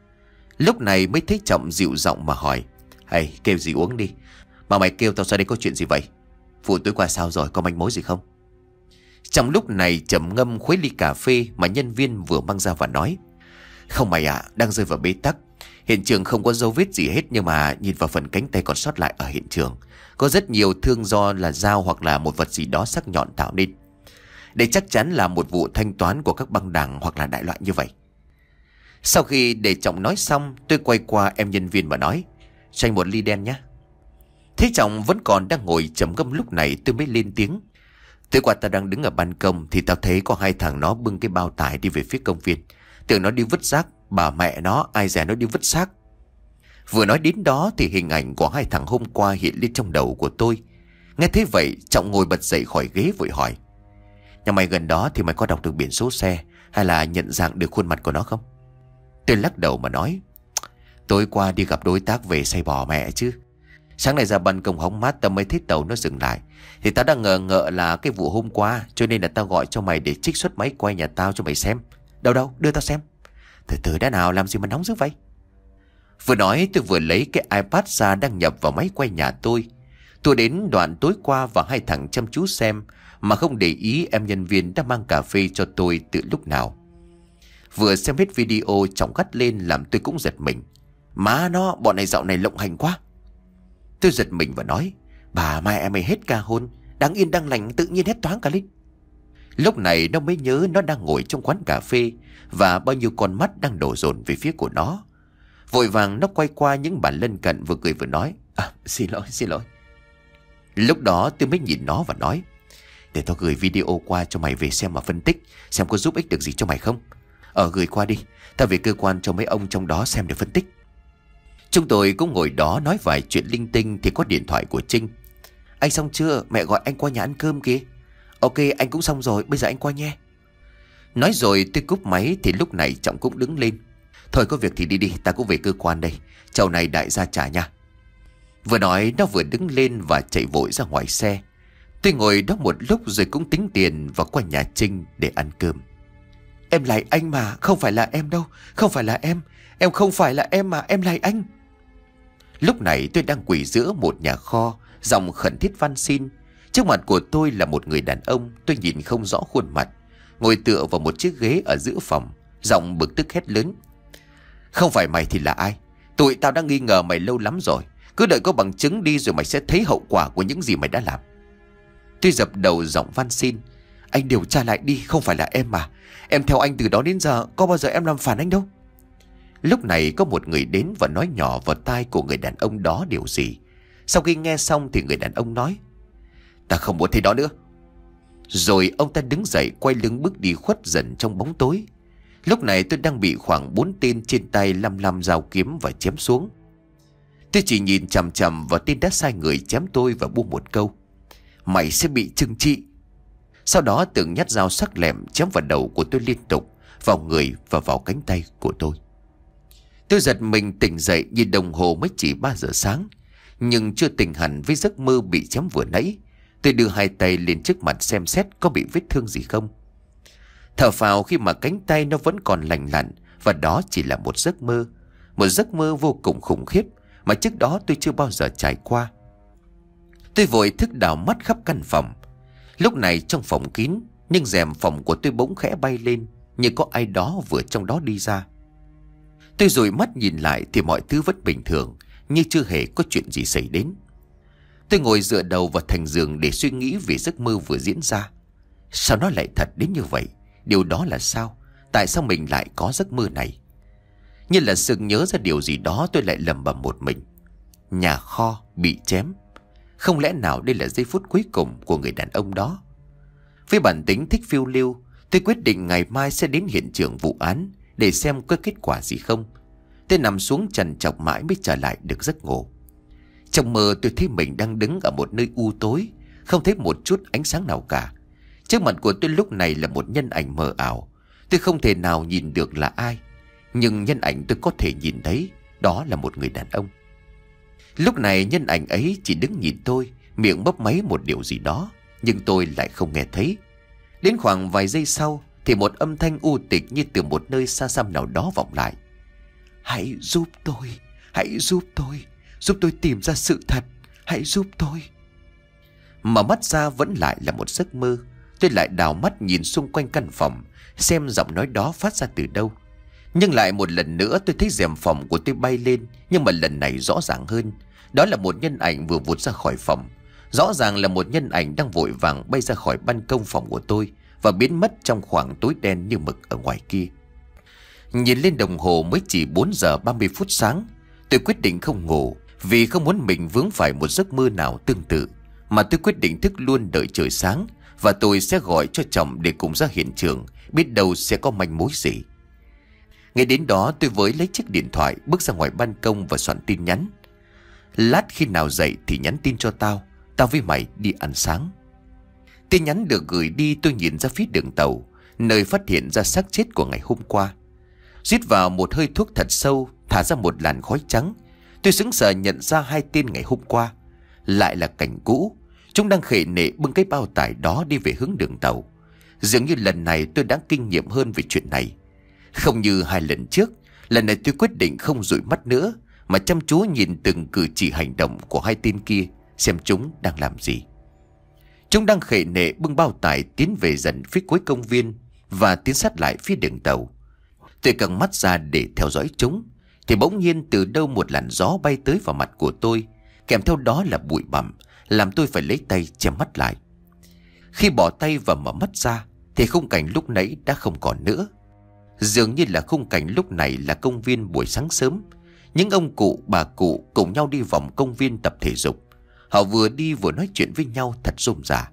Lúc này mới thấy Trọng dịu giọng mà hỏi: Ây kêu gì uống đi. Mà mày kêu tao ra đây có chuyện gì vậy? Vụ tối qua sao rồi, có manh mối gì không? Trong lúc này trầm ngâm khuấy ly cà phê mà nhân viên vừa mang ra và nói: Không mày ạ, đang rơi vào bế tắc. Hiện trường không có dấu vết gì hết, nhưng mà nhìn vào phần cánh tay còn sót lại ở hiện trường, có rất nhiều thương do là dao hoặc là một vật gì đó sắc nhọn tạo nên. Đây chắc chắn là một vụ thanh toán của các băng đảng hoặc là đại loại như vậy. Sau khi để Trọng nói xong, tôi quay qua em nhân viên và nói: Cho anh một ly đen nhé. Thế Trọng vẫn còn đang ngồi trầm ngâm, lúc này tôi mới lên tiếng: Tối qua tao đang đứng ở ban công thì tao thấy có hai thằng nó bưng cái bao tải đi về phía công viên. Tưởng nó đi vứt rác, bà mẹ nó, ai dè nó đi vứt xác. Vừa nói đến đó thì hình ảnh của hai thằng hôm qua hiện lên trong đầu của tôi. Nghe thế vậy, Trọng ngồi bật dậy khỏi ghế vội hỏi: Nhà mày gần đó thì mày có đọc được biển số xe hay là nhận dạng được khuôn mặt của nó không? Tôi lắc đầu mà nói: Tối qua đi gặp đối tác về say bò mẹ chứ. Sáng nay ra ban công hóng mát tao mới thấy tàu nó dừng lại. Thì tao đang ngờ ngợ là cái vụ hôm qua, cho nên là tao gọi cho mày để trích xuất máy quay nhà tao cho mày xem. Đâu đâu, đưa tao xem. Từ từ đã nào, làm gì mà nóng dữ vậy? Vừa nói tôi vừa lấy cái iPad ra đăng nhập vào máy quay nhà tôi. Tôi đến đoạn tối qua và hai thằng chăm chú xem, mà không để ý em nhân viên đã mang cà phê cho tôi từ lúc nào. Vừa xem hết video, Trọng gắt lên làm tôi cũng giật mình: Má nó, bọn này dạo này lộng hành quá. Tôi giật mình và nói: Bà mẹ mày hết ca hôn, đáng yên đang lành tự nhiên hết toáng cả lên. Lúc này nó mới nhớ nó đang ngồi trong quán cà phê và bao nhiêu con mắt đang đổ dồn về phía của nó. Vội vàng nó quay qua những bàn lân cận, vừa cười vừa nói: À, xin lỗi, xin lỗi. Lúc đó tôi mới nhìn nó và nói: Để tao gửi video qua cho mày về xem mà phân tích, xem có giúp ích được gì cho mày không. Ờ gửi qua đi, tao về cơ quan cho mấy ông trong đó xem để phân tích. Chúng tôi cũng ngồi đó nói vài chuyện linh tinh thì có điện thoại của Trinh. Anh xong chưa? Mẹ gọi anh qua nhà ăn cơm kìa. Ok, anh cũng xong rồi, bây giờ anh qua nhé. Nói rồi tôi cúp máy thì lúc này Trọng cũng đứng lên. Thôi có việc thì đi đi, ta cũng về cơ quan đây. Chầu này đại gia trả nha. Vừa nói nó vừa đứng lên và chạy vội ra ngoài xe. Tôi ngồi đó một lúc rồi cũng tính tiền và qua nhà Trinh để ăn cơm. Em lại anh mà, không phải là em đâu. Không phải là em. Em không phải là em mà, em lại anh. Lúc này tôi đang quỳ giữa một nhà kho, giọng khẩn thiết van xin. Trước mặt của tôi là một người đàn ông tôi nhìn không rõ khuôn mặt, ngồi tựa vào một chiếc ghế ở giữa phòng, giọng bực tức hét lớn: Không phải mày thì là ai? Tụi tao đã nghi ngờ mày lâu lắm rồi. Cứ đợi có bằng chứng đi rồi mày sẽ thấy hậu quả của những gì mày đã làm. Tôi dập đầu giọng van xin: Anh điều tra lại đi, không phải là em mà. Em theo anh từ đó đến giờ, có bao giờ em làm phản anh đâu. Lúc này có một người đến và nói nhỏ vào tai của người đàn ông đó điều gì. Sau khi nghe xong thì người đàn ông nói: Ta không muốn thấy đó nữa. Rồi ông ta đứng dậy quay lưng bước đi khuất dần trong bóng tối. Lúc này tôi đang bị khoảng bốn tên trên tay lăm lăm dao kiếm và chém xuống. Tôi chỉ nhìn chằm chằm vào tên đã sai người chém tôi và buông một câu: Mày sẽ bị trừng trị. Sau đó từng nhát dao sắc lẹm chém vào đầu của tôi liên tục, vào người và vào cánh tay của tôi. Tôi giật mình tỉnh dậy, nhìn đồng hồ mới chỉ ba giờ sáng, nhưng chưa tỉnh hẳn với giấc mơ bị chém vừa nãy. Tôi đưa hai tay lên trước mặt xem xét có bị vết thương gì không. Thở phào khi mà cánh tay nó vẫn còn lành lặn, và đó chỉ là một giấc mơ. Một giấc mơ vô cùng khủng khiếp mà trước đó tôi chưa bao giờ trải qua. Tôi vội thức đảo mắt khắp căn phòng. Lúc này trong phòng kín, nhưng rèm phòng của tôi bỗng khẽ bay lên, như có ai đó vừa trong đó đi ra. Tôi dụi mắt nhìn lại thì mọi thứ vẫn bình thường, như chưa hề có chuyện gì xảy đến. Tôi ngồi dựa đầu vào thành giường để suy nghĩ về giấc mơ vừa diễn ra. Sao nó lại thật đến như vậy? Điều đó là sao? Tại sao mình lại có giấc mơ này? Như là sực nhớ ra điều gì đó, tôi lại lẩm bẩm một mình: Nhà kho bị chém. Không lẽ nào đây là giây phút cuối cùng của người đàn ông đó? Với bản tính thích phiêu lưu, tôi quyết định ngày mai sẽ đến hiện trường vụ án để xem có kết quả gì không. Tôi nằm xuống trằn trọc mãi mới trở lại được giấc ngủ. Trong mơ tôi thấy mình đang đứng ở một nơi u tối, không thấy một chút ánh sáng nào cả. Trước mặt của tôi lúc này là một nhân ảnh mờ ảo. Tôi không thể nào nhìn được là ai, nhưng nhân ảnh tôi có thể nhìn thấy, đó là một người đàn ông. Lúc này nhân ảnh ấy chỉ đứng nhìn tôi, miệng bấp máy một điều gì đó, nhưng tôi lại không nghe thấy. Đến khoảng vài giây sau thì một âm thanh u tịch như từ một nơi xa xăm nào đó vọng lại: Hãy giúp tôi, hãy giúp tôi, giúp tôi tìm ra sự thật, hãy giúp tôi. Mở mắt ra vẫn lại là một giấc mơ. Tôi lại đảo mắt nhìn xung quanh căn phòng, xem giọng nói đó phát ra từ đâu. Nhưng lại một lần nữa tôi thấy rèm phòng của tôi bay lên, nhưng mà lần này rõ ràng hơn. Đó là một nhân ảnh vừa vụt ra khỏi phòng. Rõ ràng là một nhân ảnh đang vội vàng bay ra khỏi ban công phòng của tôi và biến mất trong khoảng tối đen như mực ở ngoài kia. Nhìn lên đồng hồ mới chỉ bốn giờ ba mươi phút sáng. Tôi quyết định không ngủ, vì không muốn mình vướng phải một giấc mơ nào tương tự, mà tôi quyết định thức luôn đợi trời sáng, và tôi sẽ gọi cho chồng để cùng ra hiện trường, biết đâu sẽ có manh mối gì. Ngay đến đó tôi với lấy chiếc điện thoại, bước ra ngoài ban công và soạn tin nhắn: Lát khi nào dậy thì nhắn tin cho tao, tao với mày đi ăn sáng. Tin nhắn được gửi đi, tôi nhìn ra phía đường tàu, nơi phát hiện ra xác chết của ngày hôm qua. Rít vào một hơi thuốc thật sâu, thả ra một làn khói trắng. Tôi sững sờ nhận ra hai tên ngày hôm qua lại là cảnh cũ. Chúng đang khệ nệ bưng cái bao tải đó đi về hướng đường tàu. Dường như lần này tôi đã kinh nghiệm hơn về chuyện này. Không như hai lần trước, lần này tôi quyết định không dụi mắt nữa, mà chăm chú nhìn từng cử chỉ hành động của hai tên kia, xem chúng đang làm gì. Chúng đang khệ nệ bưng bao tải tiến về dần phía cuối công viên và tiến sát lại phía đường tàu. Tôi căng mắt ra để theo dõi chúng, thì bỗng nhiên từ đâu một làn gió bay tới vào mặt của tôi, kèm theo đó là bụi bặm, làm tôi phải lấy tay che mắt lại. Khi bỏ tay và mở mắt ra thì khung cảnh lúc nãy đã không còn nữa. Dường như là khung cảnh lúc này là công viên buổi sáng sớm, Những ông cụ bà cụ cùng nhau đi vòng công viên tập thể dục. Họ vừa đi vừa nói chuyện với nhau thật rôm rả.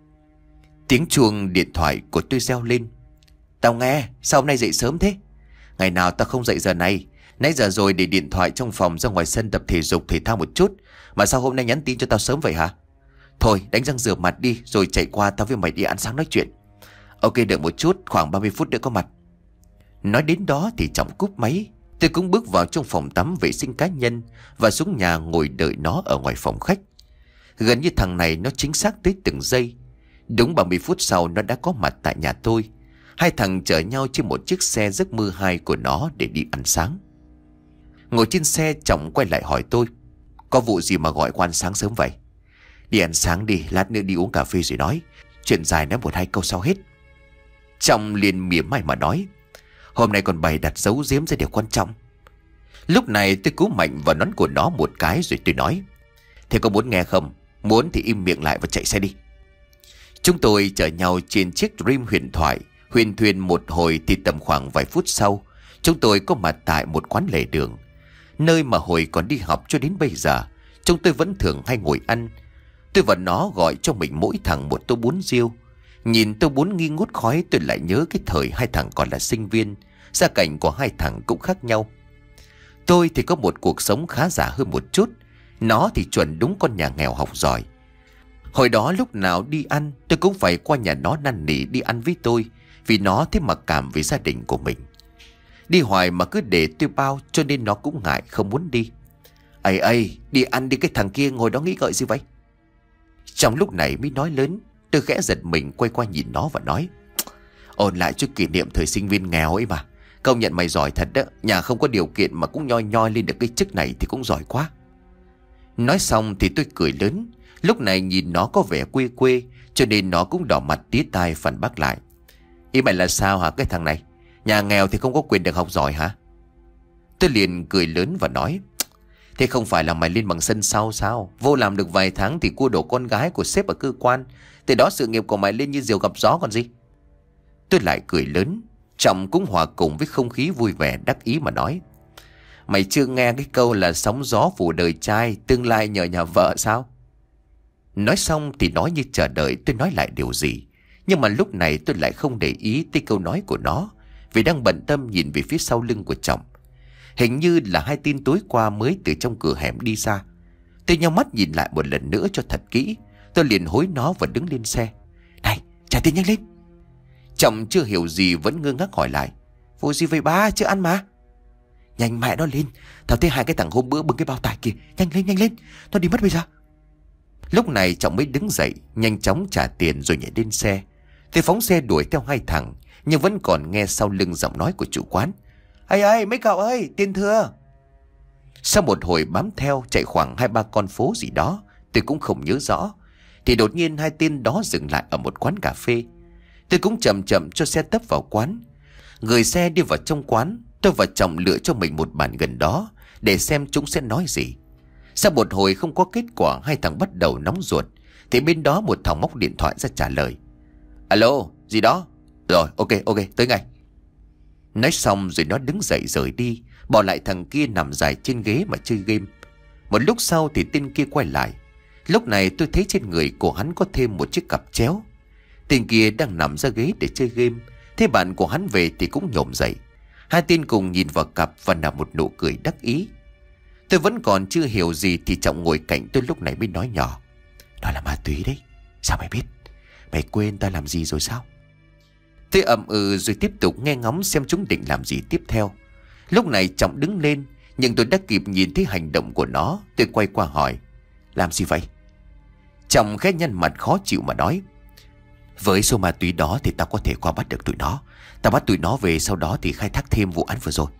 Tiếng chuông điện thoại của tôi reo lên. Tao nghe, sao hôm nay dậy sớm thế? Ngày nào tao không dậy giờ này. Nãy giờ rồi để điện thoại trong phòng ra ngoài sân tập thể dục thể thao một chút. Mà sao hôm nay nhắn tin cho tao sớm vậy hả? Thôi đánh răng rửa mặt đi rồi chạy qua tao với mày đi ăn sáng nói chuyện. Ok, đợi một chút, khoảng ba mươi phút nữa có mặt. Nói đến đó thì Trọng cúp máy. Tôi cũng bước vào trong phòng tắm vệ sinh cá nhân và xuống nhà ngồi đợi nó ở ngoài phòng khách. Gần như thằng này nó chính xác tới từng giây. Đúng ba mươi phút sau nó đã có mặt tại nhà tôi. Hai thằng chở nhau trên một chiếc xe giấc mơ hai của nó để đi ăn sáng. Ngồi trên xe, Trọng quay lại hỏi tôi. Có vụ gì mà gọi qua ăn sáng sớm vậy? Đi ăn sáng đi, lát nữa đi uống cà phê rồi nói. Chuyện dài nói một hai câu sau hết. Trọng liền mỉa mai mà nói. Hôm nay còn bày đặt giấu giếm ra điều quan trọng. Lúc này tôi cú mạnh vào nón của nó một cái rồi tôi nói. Thế có muốn nghe không? Muốn thì im miệng lại và chạy xe đi. Chúng tôi chở nhau trên chiếc Dream huyền thoại. Huyền thuyền một hồi thì tầm khoảng vài phút sau, chúng tôi có mặt tại một quán lề đường, nơi mà hồi còn đi học cho đến bây giờ chúng tôi vẫn thường hay ngồi ăn. Tôi và nó gọi cho mình mỗi thằng một tô bún riêu. Nhìn tô bún nghi ngút khói, tôi lại nhớ cái thời hai thằng còn là sinh viên. Gia cảnh của hai thằng cũng khác nhau. Tôi thì có một cuộc sống khá giả hơn một chút. Nó thì chuẩn đúng con nhà nghèo học giỏi. Hồi đó lúc nào đi ăn tôi cũng phải qua nhà nó năn nỉ đi ăn với tôi, vì nó thấy mặc cảm với gia đình của mình. Đi hoài mà cứ để tôi bao, cho nên nó cũng ngại không muốn đi. Ây ây, đi ăn đi, cái thằng kia ngồi đó nghĩ ngợi gì vậy? Trong lúc này mới nói lớn. Tôi khẽ giật mình quay qua nhìn nó và nói. Ôn lại chút kỷ niệm thời sinh viên nghèo ấy mà. Công nhận mày giỏi thật đó. Nhà không có điều kiện mà cũng nhoi nhoi lên được cái chức này thì cũng giỏi quá. Nói xong thì tôi cười lớn. Lúc này nhìn nó có vẻ quê quê, cho nên nó cũng đỏ mặt tía tai phản bác lại. Ý mày là sao hả cái thằng này? Nhà nghèo thì không có quyền được học giỏi hả? Tôi liền cười lớn và nói. Thế không phải là mày lên bằng sân sau sao? Vô làm được vài tháng thì cua đổ con gái của sếp ở cơ quan. Từ đó sự nghiệp của mày lên như diều gặp gió còn gì. Tôi lại cười lớn. Trọng cũng hòa cùng với không khí vui vẻ đắc ý mà nói. Mày chưa nghe cái câu là sóng gió phủ đời trai, tương lai nhờ nhà vợ sao? Nói xong thì nói như chờ đợi tôi nói lại điều gì. Nhưng mà lúc này tôi lại không để ý tới câu nói của nó, vì đang bận tâm nhìn về phía sau lưng của Trọng. Hình như là hai tin tối qua mới từ trong cửa hẻm đi ra. Tôi nhắm mắt nhìn lại một lần nữa cho thật kỹ. Tôi liền hối nó và đứng lên xe. Này, trả tiền nhanh lên. Trọng chưa hiểu gì vẫn ngơ ngác hỏi lại. Vụ gì vậy ba, chưa ăn mà. Nhanh mẹ nó lên. Tao thấy hai cái thằng hôm bữa bưng cái bao tải kia. Nhanh lên, nhanh lên, nó đi mất bây giờ. Lúc này Trọng mới đứng dậy, nhanh chóng trả tiền rồi nhảy lên xe. Tôi phóng xe đuổi theo hai thằng, nhưng vẫn còn nghe sau lưng giọng nói của chủ quán. Ây ơi, mấy cậu ơi, tiền thừa. Sau một hồi bám theo chạy khoảng hai ba con phố gì đó, tôi cũng không nhớ rõ, thì đột nhiên hai tên đó dừng lại ở một quán cà phê. Tôi cũng chậm chậm cho xe tấp vào quán. Gửi xe đi vào trong quán, tôi và Trọng lựa cho mình một bàn gần đó để xem chúng sẽ nói gì. Sau một hồi không có kết quả, hai thằng bắt đầu nóng ruột, thì bên đó một thằng móc điện thoại ra trả lời. Alo, gì đó? Rồi, ok, ok, tới ngay. Nói xong rồi nó đứng dậy rời đi, bỏ lại thằng kia nằm dài trên ghế mà chơi game. Một lúc sau thì tên kia quay lại. Lúc này tôi thấy trên người của hắn có thêm một chiếc cặp chéo. Tên kia đang nằm ra ghế để chơi game. Thế bạn của hắn về thì cũng nhổm dậy. Hai tên cùng nhìn vào cặp và nở một nụ cười đắc ý. Tôi vẫn còn chưa hiểu gì thì Trọng ngồi cạnh tôi lúc này mới nói nhỏ. Đó là ma túy đấy. Sao mày biết? Mày quên ta làm gì rồi sao? Tôi ậm ừ rồi tiếp tục nghe ngóng xem chúng định làm gì tiếp theo. Lúc này Trọng đứng lên, nhưng tôi đã kịp nhìn thấy hành động của nó. Tôi quay qua hỏi. Làm gì vậy? Trọng khẽ nhăn mặt khó chịu mà nói. Với số ma túy đó thì tao có thể qua bắt được tụi nó. Tao bắt tụi nó về, sau đó thì khai thác thêm vụ án vừa rồi.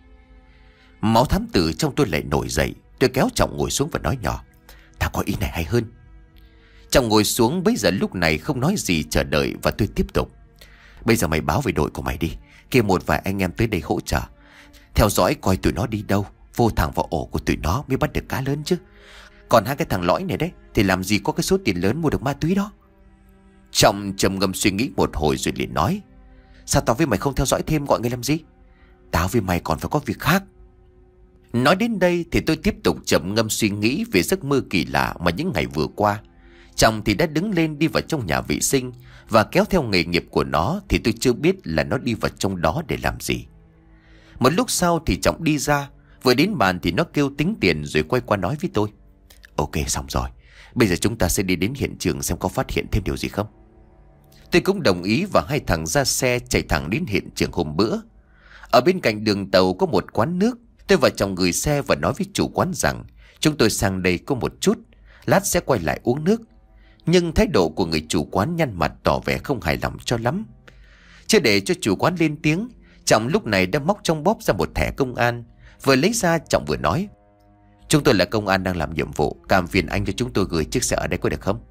Máu thám tử trong tôi lại nổi dậy. Tôi kéo Trọng ngồi xuống và nói nhỏ. Tao có ý này hay hơn. Trọng ngồi xuống bấy giờ lúc này không nói gì, chờ đợi, và tôi tiếp tục. Bây giờ mày báo về đội của mày đi, kêu một vài anh em tới đây hỗ trợ, theo dõi coi tụi nó đi đâu, vô thẳng vào ổ của tụi nó mới bắt được cá lớn chứ. Còn hai cái thằng lõi này đấy thì làm gì có cái số tiền lớn mua được ma túy đó. Trọng trầm ngâm suy nghĩ một hồi rồi liền nói. Sao tao với mày không theo dõi thêm, gọi người làm gì? Tao với mày còn phải có việc khác. Nói đến đây thì tôi tiếp tục trầm ngâm suy nghĩ về giấc mơ kỳ lạ mà những ngày vừa qua. Trọng thì đã đứng lên đi vào trong nhà vệ sinh, và kéo theo nghề nghiệp của nó thì tôi chưa biết là nó đi vào trong đó để làm gì. Một lúc sau thì Trọng đi ra, vừa đến bàn thì nó kêu tính tiền rồi quay qua nói với tôi: Ok, xong rồi, bây giờ chúng ta sẽ đi đến hiện trường xem có phát hiện thêm điều gì không. Tôi cũng đồng ý và hai thằng ra xe chạy thẳng đến hiện trường hôm bữa. Ở bên cạnh đường tàu có một quán nước. Tôi và Trọng gửi xe và nói với chủ quán rằng chúng tôi sang đây có một chút, lát sẽ quay lại uống nước. Nhưng thái độ của người chủ quán nhăn mặt tỏ vẻ không hài lòng cho lắm. Chưa để cho chủ quán lên tiếng, Trọng lúc này đã móc trong bóp ra một thẻ công an. Vừa lấy ra, Trọng vừa nói: Chúng tôi là công an đang làm nhiệm vụ, cảm phiền anh cho chúng tôi gửi chiếc xe ở đây có được không?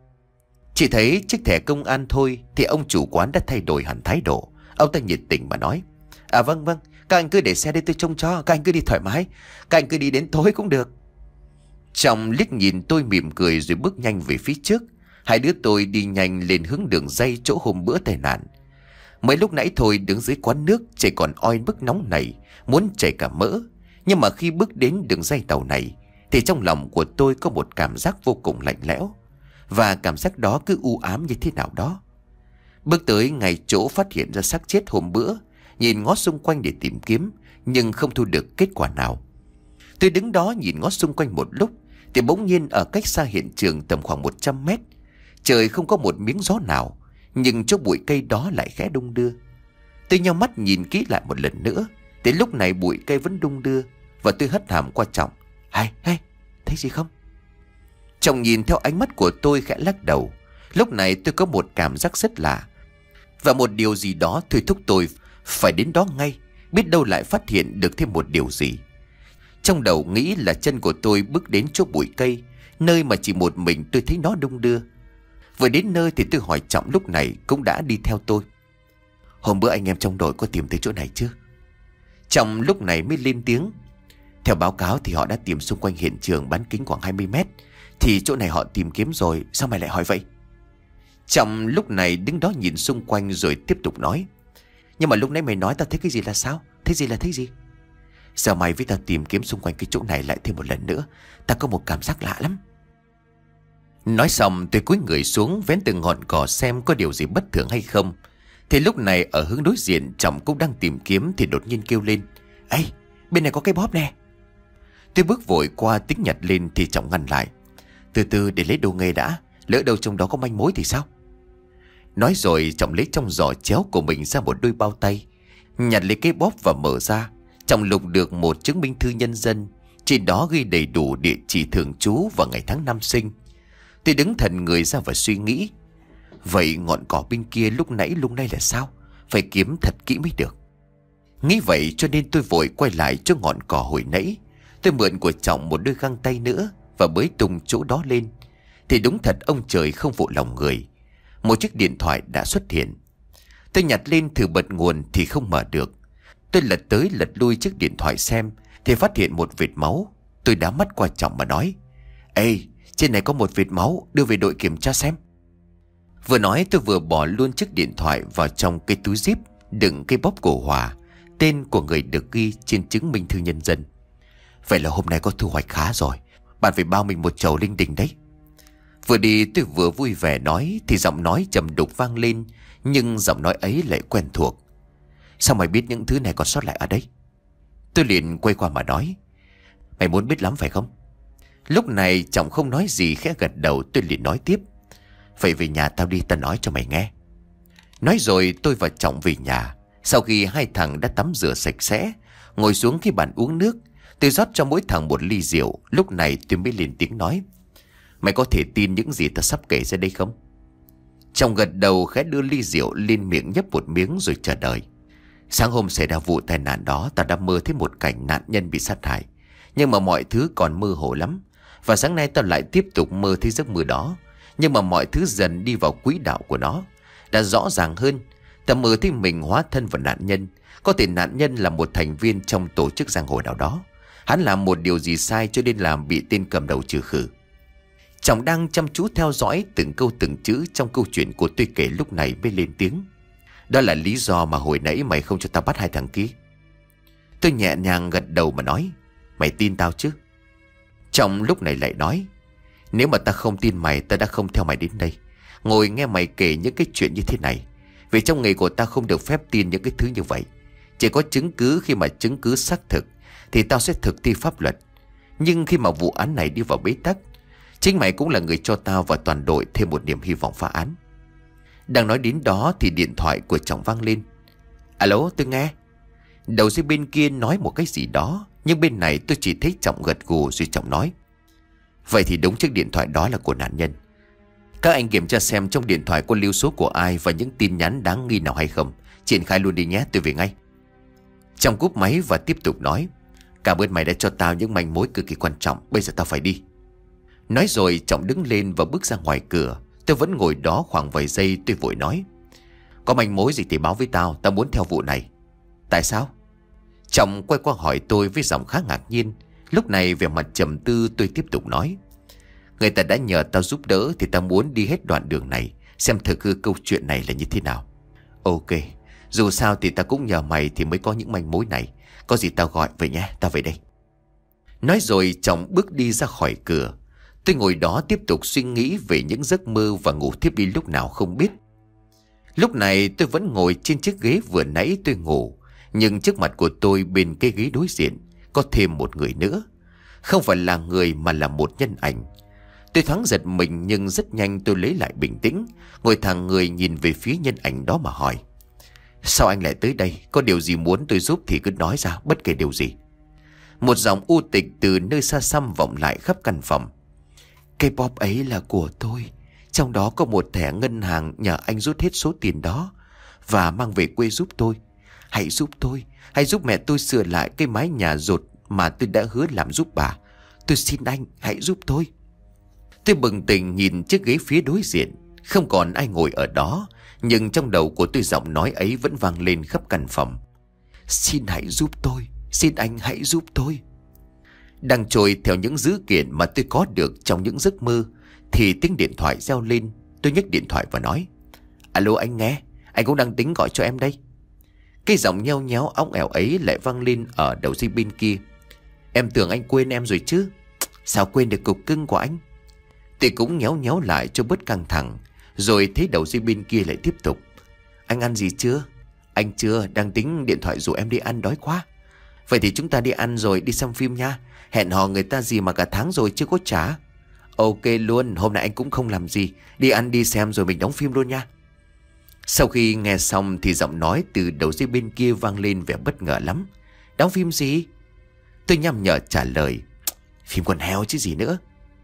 Chỉ thấy chiếc thẻ công an thôi thì ông chủ quán đã thay đổi hẳn thái độ. Ông ta nhiệt tình mà nói: À vâng vâng, các anh cứ để xe đây tôi trông cho, các anh cứ đi thoải mái, các anh cứ đi đến tối cũng được. Trọng liếc nhìn tôi mỉm cười rồi bước nhanh về phía trước. Hai đứa tôi đi nhanh lên hướng đường ray chỗ hôm bữa tai nạn. Mấy lúc nãy thôi đứng dưới quán nước trời còn oi bức nóng này, muốn chảy cả mỡ. Nhưng mà khi bước đến đường ray tàu này thì trong lòng của tôi có một cảm giác vô cùng lạnh lẽo. Và cảm giác đó cứ u ám như thế nào đó. Bước tới ngay chỗ phát hiện ra xác chết hôm bữa, nhìn ngó xung quanh để tìm kiếm, nhưng không thu được kết quả nào. Tôi đứng đó nhìn ngó xung quanh một lúc thì bỗng nhiên ở cách xa hiện trường tầm khoảng một trăm mét, trời không có một miếng gió nào, nhưng chỗ bụi cây đó lại khẽ đung đưa. Tôi nheo mắt nhìn kỹ lại một lần nữa thì lúc này bụi cây vẫn đung đưa. Và tôi hất hàm qua Trọng: Hay, hay, thấy gì không? Trọng nhìn theo ánh mắt của tôi khẽ lắc đầu. Lúc này tôi có một cảm giác rất lạ, và một điều gì đó thôi thúc tôi phải đến đó ngay, biết đâu lại phát hiện được thêm một điều gì. Trong đầu nghĩ là chân của tôi bước đến chỗ bụi cây, nơi mà chỉ một mình tôi thấy nó đung đưa. Vừa đến nơi thì tôi hỏi Trọng lúc này cũng đã đi theo tôi: Hôm bữa anh em trong đội có tìm tới chỗ này chưa? Trọng lúc này mới lên tiếng: Theo báo cáo thì họ đã tìm xung quanh hiện trường bán kính khoảng hai mươi mét. Thì chỗ này họ tìm kiếm rồi, sao mày lại hỏi vậy? Trọng lúc này đứng đó nhìn xung quanh rồi tiếp tục nói: Nhưng mà lúc nãy mày nói tao thấy cái gì là sao? Thấy gì là thấy gì? Giờ mày với tao tìm kiếm xung quanh cái chỗ này lại thêm một lần nữa, tao có một cảm giác lạ lắm. Nói xong tôi cúi người xuống vén từng ngọn cỏ xem có điều gì bất thường hay không. Thì lúc này ở hướng đối diện Trọng cũng đang tìm kiếm thì đột nhiên kêu lên: Ê, bên này có cái bóp nè. Tôi bước vội qua tính nhặt lên thì Trọng ngăn lại: Từ từ để lấy đồ nghề đã, lỡ đâu trong đó có manh mối thì sao? Nói rồi Trọng lấy trong giỏ chéo của mình ra một đôi bao tay, nhặt lấy cái bóp và mở ra. Trọng lục được một chứng minh thư nhân dân, trên đó ghi đầy đủ địa chỉ thường trú và ngày tháng năm sinh. Tôi đứng thần người ra và suy nghĩ: Vậy ngọn cỏ bên kia lúc nãy lúc nay là sao? Phải kiếm thật kỹ mới được. Nghĩ vậy cho nên tôi vội quay lại chỗ ngọn cỏ hồi nãy. Tôi mượn của Trọng một đôi găng tay nữa và bới tung chỗ đó lên. Thì đúng thật ông trời không phụ lòng người, một chiếc điện thoại đã xuất hiện. Tôi nhặt lên thử bật nguồn thì không mở được. Tôi lật tới lật lui chiếc điện thoại xem thì phát hiện một vệt máu. Tôi đá mắt qua Trọng mà nói: Ê, trên này có một vệt máu, đưa về đội kiểm tra xem. Vừa nói tôi vừa bỏ luôn chiếc điện thoại vào trong cái túi zip đựng cái bóp cổ Hòa, tên của người được ghi trên chứng minh thư nhân dân. Vậy là hôm nay có thu hoạch khá rồi, bạn phải bao mình một chầu linh đình đấy. Vừa đi tôi vừa vui vẻ nói thì giọng nói trầm đục vang lên, nhưng giọng nói ấy lại quen thuộc. Sao mày biết những thứ này còn sót lại ở đây? Tôi liền quay qua mà nói: Mày muốn biết lắm phải không? Lúc này Trọng không nói gì, khẽ gật đầu. Tôi liền nói tiếp: Vậy về nhà tao đi, tao nói cho mày nghe. Nói rồi tôi và Trọng về nhà. Sau khi hai thằng đã tắm rửa sạch sẽ, ngồi xuống cái bàn uống nước, tôi rót cho mỗi thằng một ly rượu. Lúc này tôi mới lên tiếng nói: Mày có thể tin những gì tao sắp kể ra đây không? Trọng gật đầu, khẽ đưa ly rượu lên miệng nhấp một miếng rồi chờ đợi. Sáng hôm xảy ra vụ tai nạn đó, tao đã mơ thấy một cảnh nạn nhân bị sát hại. Nhưng mà mọi thứ còn mơ hồ lắm. Và sáng nay tao lại tiếp tục mơ thấy giấc mơ đó. Nhưng mà mọi thứ dần đi vào quỹ đạo của nó. Đã rõ ràng hơn. Tao mơ thấy mình hóa thân vào nạn nhân. Có thể nạn nhân là một thành viên trong tổ chức giang hồ nào đó. Hắn làm một điều gì sai cho nên làm bị tên cầm đầu trừ khử. Trọng đang chăm chú theo dõi từng câu từng chữ trong câu chuyện của tôi kể lúc này mới lên tiếng: Đó là lý do mà hồi nãy mày không cho tao bắt hai thằng kia. Tôi nhẹ nhàng gật đầu mà nói: Mày tin tao chứ? Trọng lúc này lại nói, nếu mà ta không tin mày, ta đã không theo mày đến đây, ngồi nghe mày kể những cái chuyện như thế này. Vì trong nghề của ta không được phép tin những cái thứ như vậy. Chỉ có chứng cứ, khi mà chứng cứ xác thực thì tao sẽ thực thi pháp luật. Nhưng khi mà vụ án này đi vào bế tắc, chính mày cũng là người cho tao và toàn đội thêm một niềm hy vọng phá án. Đang nói đến đó thì điện thoại của Trọng vang lên. Alo, tôi nghe. Đầu dây bên kia nói một cái gì đó, nhưng bên này tôi chỉ thấy Trọng gật gù rồi Trọng nói, vậy thì đúng, chiếc điện thoại đó là của nạn nhân. Các anh kiểm tra xem trong điện thoại có lưu số của ai và những tin nhắn đáng nghi nào hay không. Triển khai luôn đi nhé, tôi về ngay. Trọng cúp máy và tiếp tục nói, cảm ơn mày đã cho tao những manh mối cực kỳ quan trọng. Bây giờ tao phải đi. Nói rồi Trọng đứng lên và bước ra ngoài cửa. Tôi vẫn ngồi đó khoảng vài giây, tôi vội nói, có manh mối gì thì báo với tao, tao muốn theo vụ này. Tại sao? Trọng quay qua hỏi tôi với giọng khá ngạc nhiên. Lúc này vẻ mặt trầm tư, tôi tiếp tục nói, người ta đã nhờ tao giúp đỡ thì tao muốn đi hết đoạn đường này, xem thực hư câu chuyện này là như thế nào. Ok, dù sao thì tao cũng nhờ mày thì mới có những manh mối này. Có gì tao gọi vậy nhé, tao về đây. Nói rồi Trọng bước đi ra khỏi cửa. Tôi ngồi đó tiếp tục suy nghĩ về những giấc mơ và ngủ thiếp đi lúc nào không biết. Lúc này tôi vẫn ngồi trên chiếc ghế vừa nãy tôi ngủ, nhưng trước mặt của tôi bên cái ghế đối diện có thêm một người nữa. Không phải là người mà là một nhân ảnh. Tôi thoáng giật mình, nhưng rất nhanh tôi lấy lại bình tĩnh, ngồi thẳng người nhìn về phía nhân ảnh đó mà hỏi, sao anh lại tới đây? Có điều gì muốn tôi giúp thì cứ nói ra, bất kể điều gì. Một giọng u tịch từ nơi xa xăm vọng lại khắp căn phòng. Cái bóp ấy là của tôi. Trong đó có một thẻ ngân hàng, nhờ anh rút hết số tiền đó và mang về quê giúp tôi. Hãy giúp tôi, hãy giúp mẹ tôi sửa lại cái mái nhà dột mà tôi đã hứa làm giúp bà. Tôi xin anh, hãy giúp tôi. Tôi bừng tỉnh nhìn chiếc ghế phía đối diện. Không còn ai ngồi ở đó, nhưng trong đầu của tôi giọng nói ấy vẫn vang lên khắp căn phòng. Xin hãy giúp tôi, xin anh hãy giúp tôi. Đang trôi theo những dữ kiện mà tôi có được trong những giấc mơ thì tiếng điện thoại reo lên. Tôi nhấc điện thoại và nói, alo, anh nghe, anh cũng đang tính gọi cho em đây. Cái giọng nheo nhéo óng ẻo ấy lại vang lên ở đầu dây bên kia. Em tưởng anh quên em rồi chứ? Sao quên được cục cưng của anh? Tôi cũng nhéo nhéo lại cho bớt căng thẳng, rồi thấy đầu dây bên kia lại tiếp tục. Anh ăn gì chưa? Anh chưa, đang tính điện thoại rủ em đi ăn, đói quá. Vậy thì chúng ta đi ăn rồi đi xem phim nha. Hẹn hò người ta gì mà cả tháng rồi chưa có trả. Ok luôn, hôm nay anh cũng không làm gì. Đi ăn đi xem rồi mình đóng phim luôn nha. Sau khi nghe xong thì giọng nói từ đầu dây bên kia vang lên vẻ bất ngờ lắm. Đóng phim gì? Tôi nhăm nhở trả lời, phim con heo chứ gì nữa.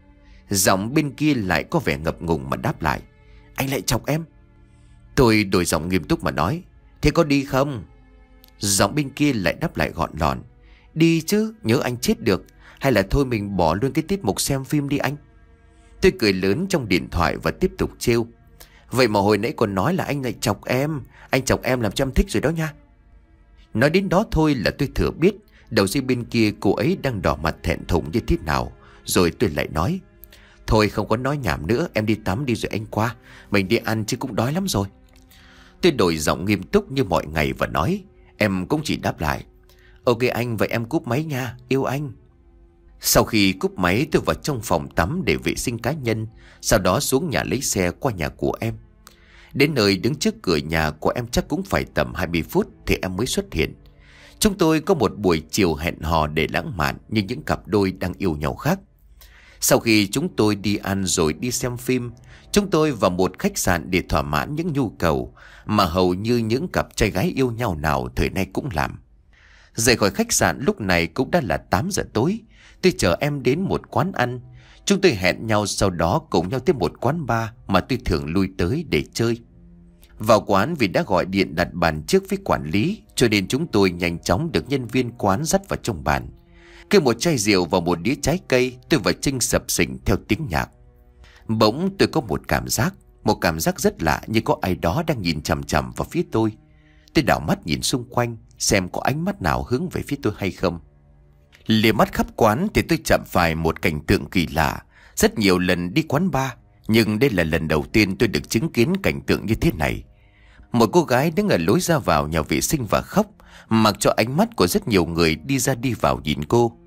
Giọng bên kia lại có vẻ ngập ngùng mà đáp lại, anh lại chọc em. Tôi đổi giọng nghiêm túc mà nói, thế có đi không? Giọng bên kia lại đáp lại gọn lọn, đi chứ, nhớ anh chết được. Hay là thôi mình bỏ luôn cái tiết mục xem phim đi anh. Tôi cười lớn trong điện thoại và tiếp tục trêu, vậy mà hồi nãy còn nói là anh lại chọc em. Anh chọc em làm cho em thích rồi đó nha. Nói đến đó thôi là tôi thừa biết đầu dây bên kia cô ấy đang đỏ mặt thẹn thùng như thế nào. Rồi tôi lại nói, thôi không có nói nhảm nữa, em đi tắm đi rồi anh qua. Mình đi ăn chứ cũng đói lắm rồi. Tôi đổi giọng nghiêm túc như mọi ngày và nói, em cũng chỉ đáp lại, ok anh, vậy em cúp máy nha, yêu anh. Sau khi cúp máy tôi vào trong phòng tắm để vệ sinh cá nhân, sau đó xuống nhà lấy xe qua nhà của em. Đến nơi đứng trước cửa nhà của em chắc cũng phải tầm hai mươi phút thì em mới xuất hiện. Chúng tôi có một buổi chiều hẹn hò để lãng mạn như những cặp đôi đang yêu nhau khác. Sau khi chúng tôi đi ăn rồi đi xem phim, chúng tôi vào một khách sạn để thỏa mãn những nhu cầu mà hầu như những cặp trai gái yêu nhau nào thời nay cũng làm. Rời khỏi khách sạn lúc này cũng đã là tám giờ tối. Tôi chở em đến một quán ăn. Chúng tôi hẹn nhau sau đó cùng nhau tới một quán bar mà tôi thường lui tới để chơi. Vào quán vì đã gọi điện đặt bàn trước với quản lý, cho nên chúng tôi nhanh chóng được nhân viên quán dắt vào trong bàn. Kêu một chai rượu và một đĩa trái cây, tôi và Trinh sập sình theo tiếng nhạc. Bỗng tôi có một cảm giác, một cảm giác rất lạ, như có ai đó đang nhìn chằm chằm vào phía tôi. Tôi đảo mắt nhìn xung quanh xem có ánh mắt nào hướng về phía tôi hay không. Lìa mắt khắp quán thì tôi chạm phải một cảnh tượng kỳ lạ. Rất nhiều lần đi quán bar, nhưng đây là lần đầu tiên tôi được chứng kiến cảnh tượng như thế này. Một cô gái đứng ở lối ra vào nhà vệ sinh và khóc, mặc cho ánh mắt của rất nhiều người đi ra đi vào nhìn cô.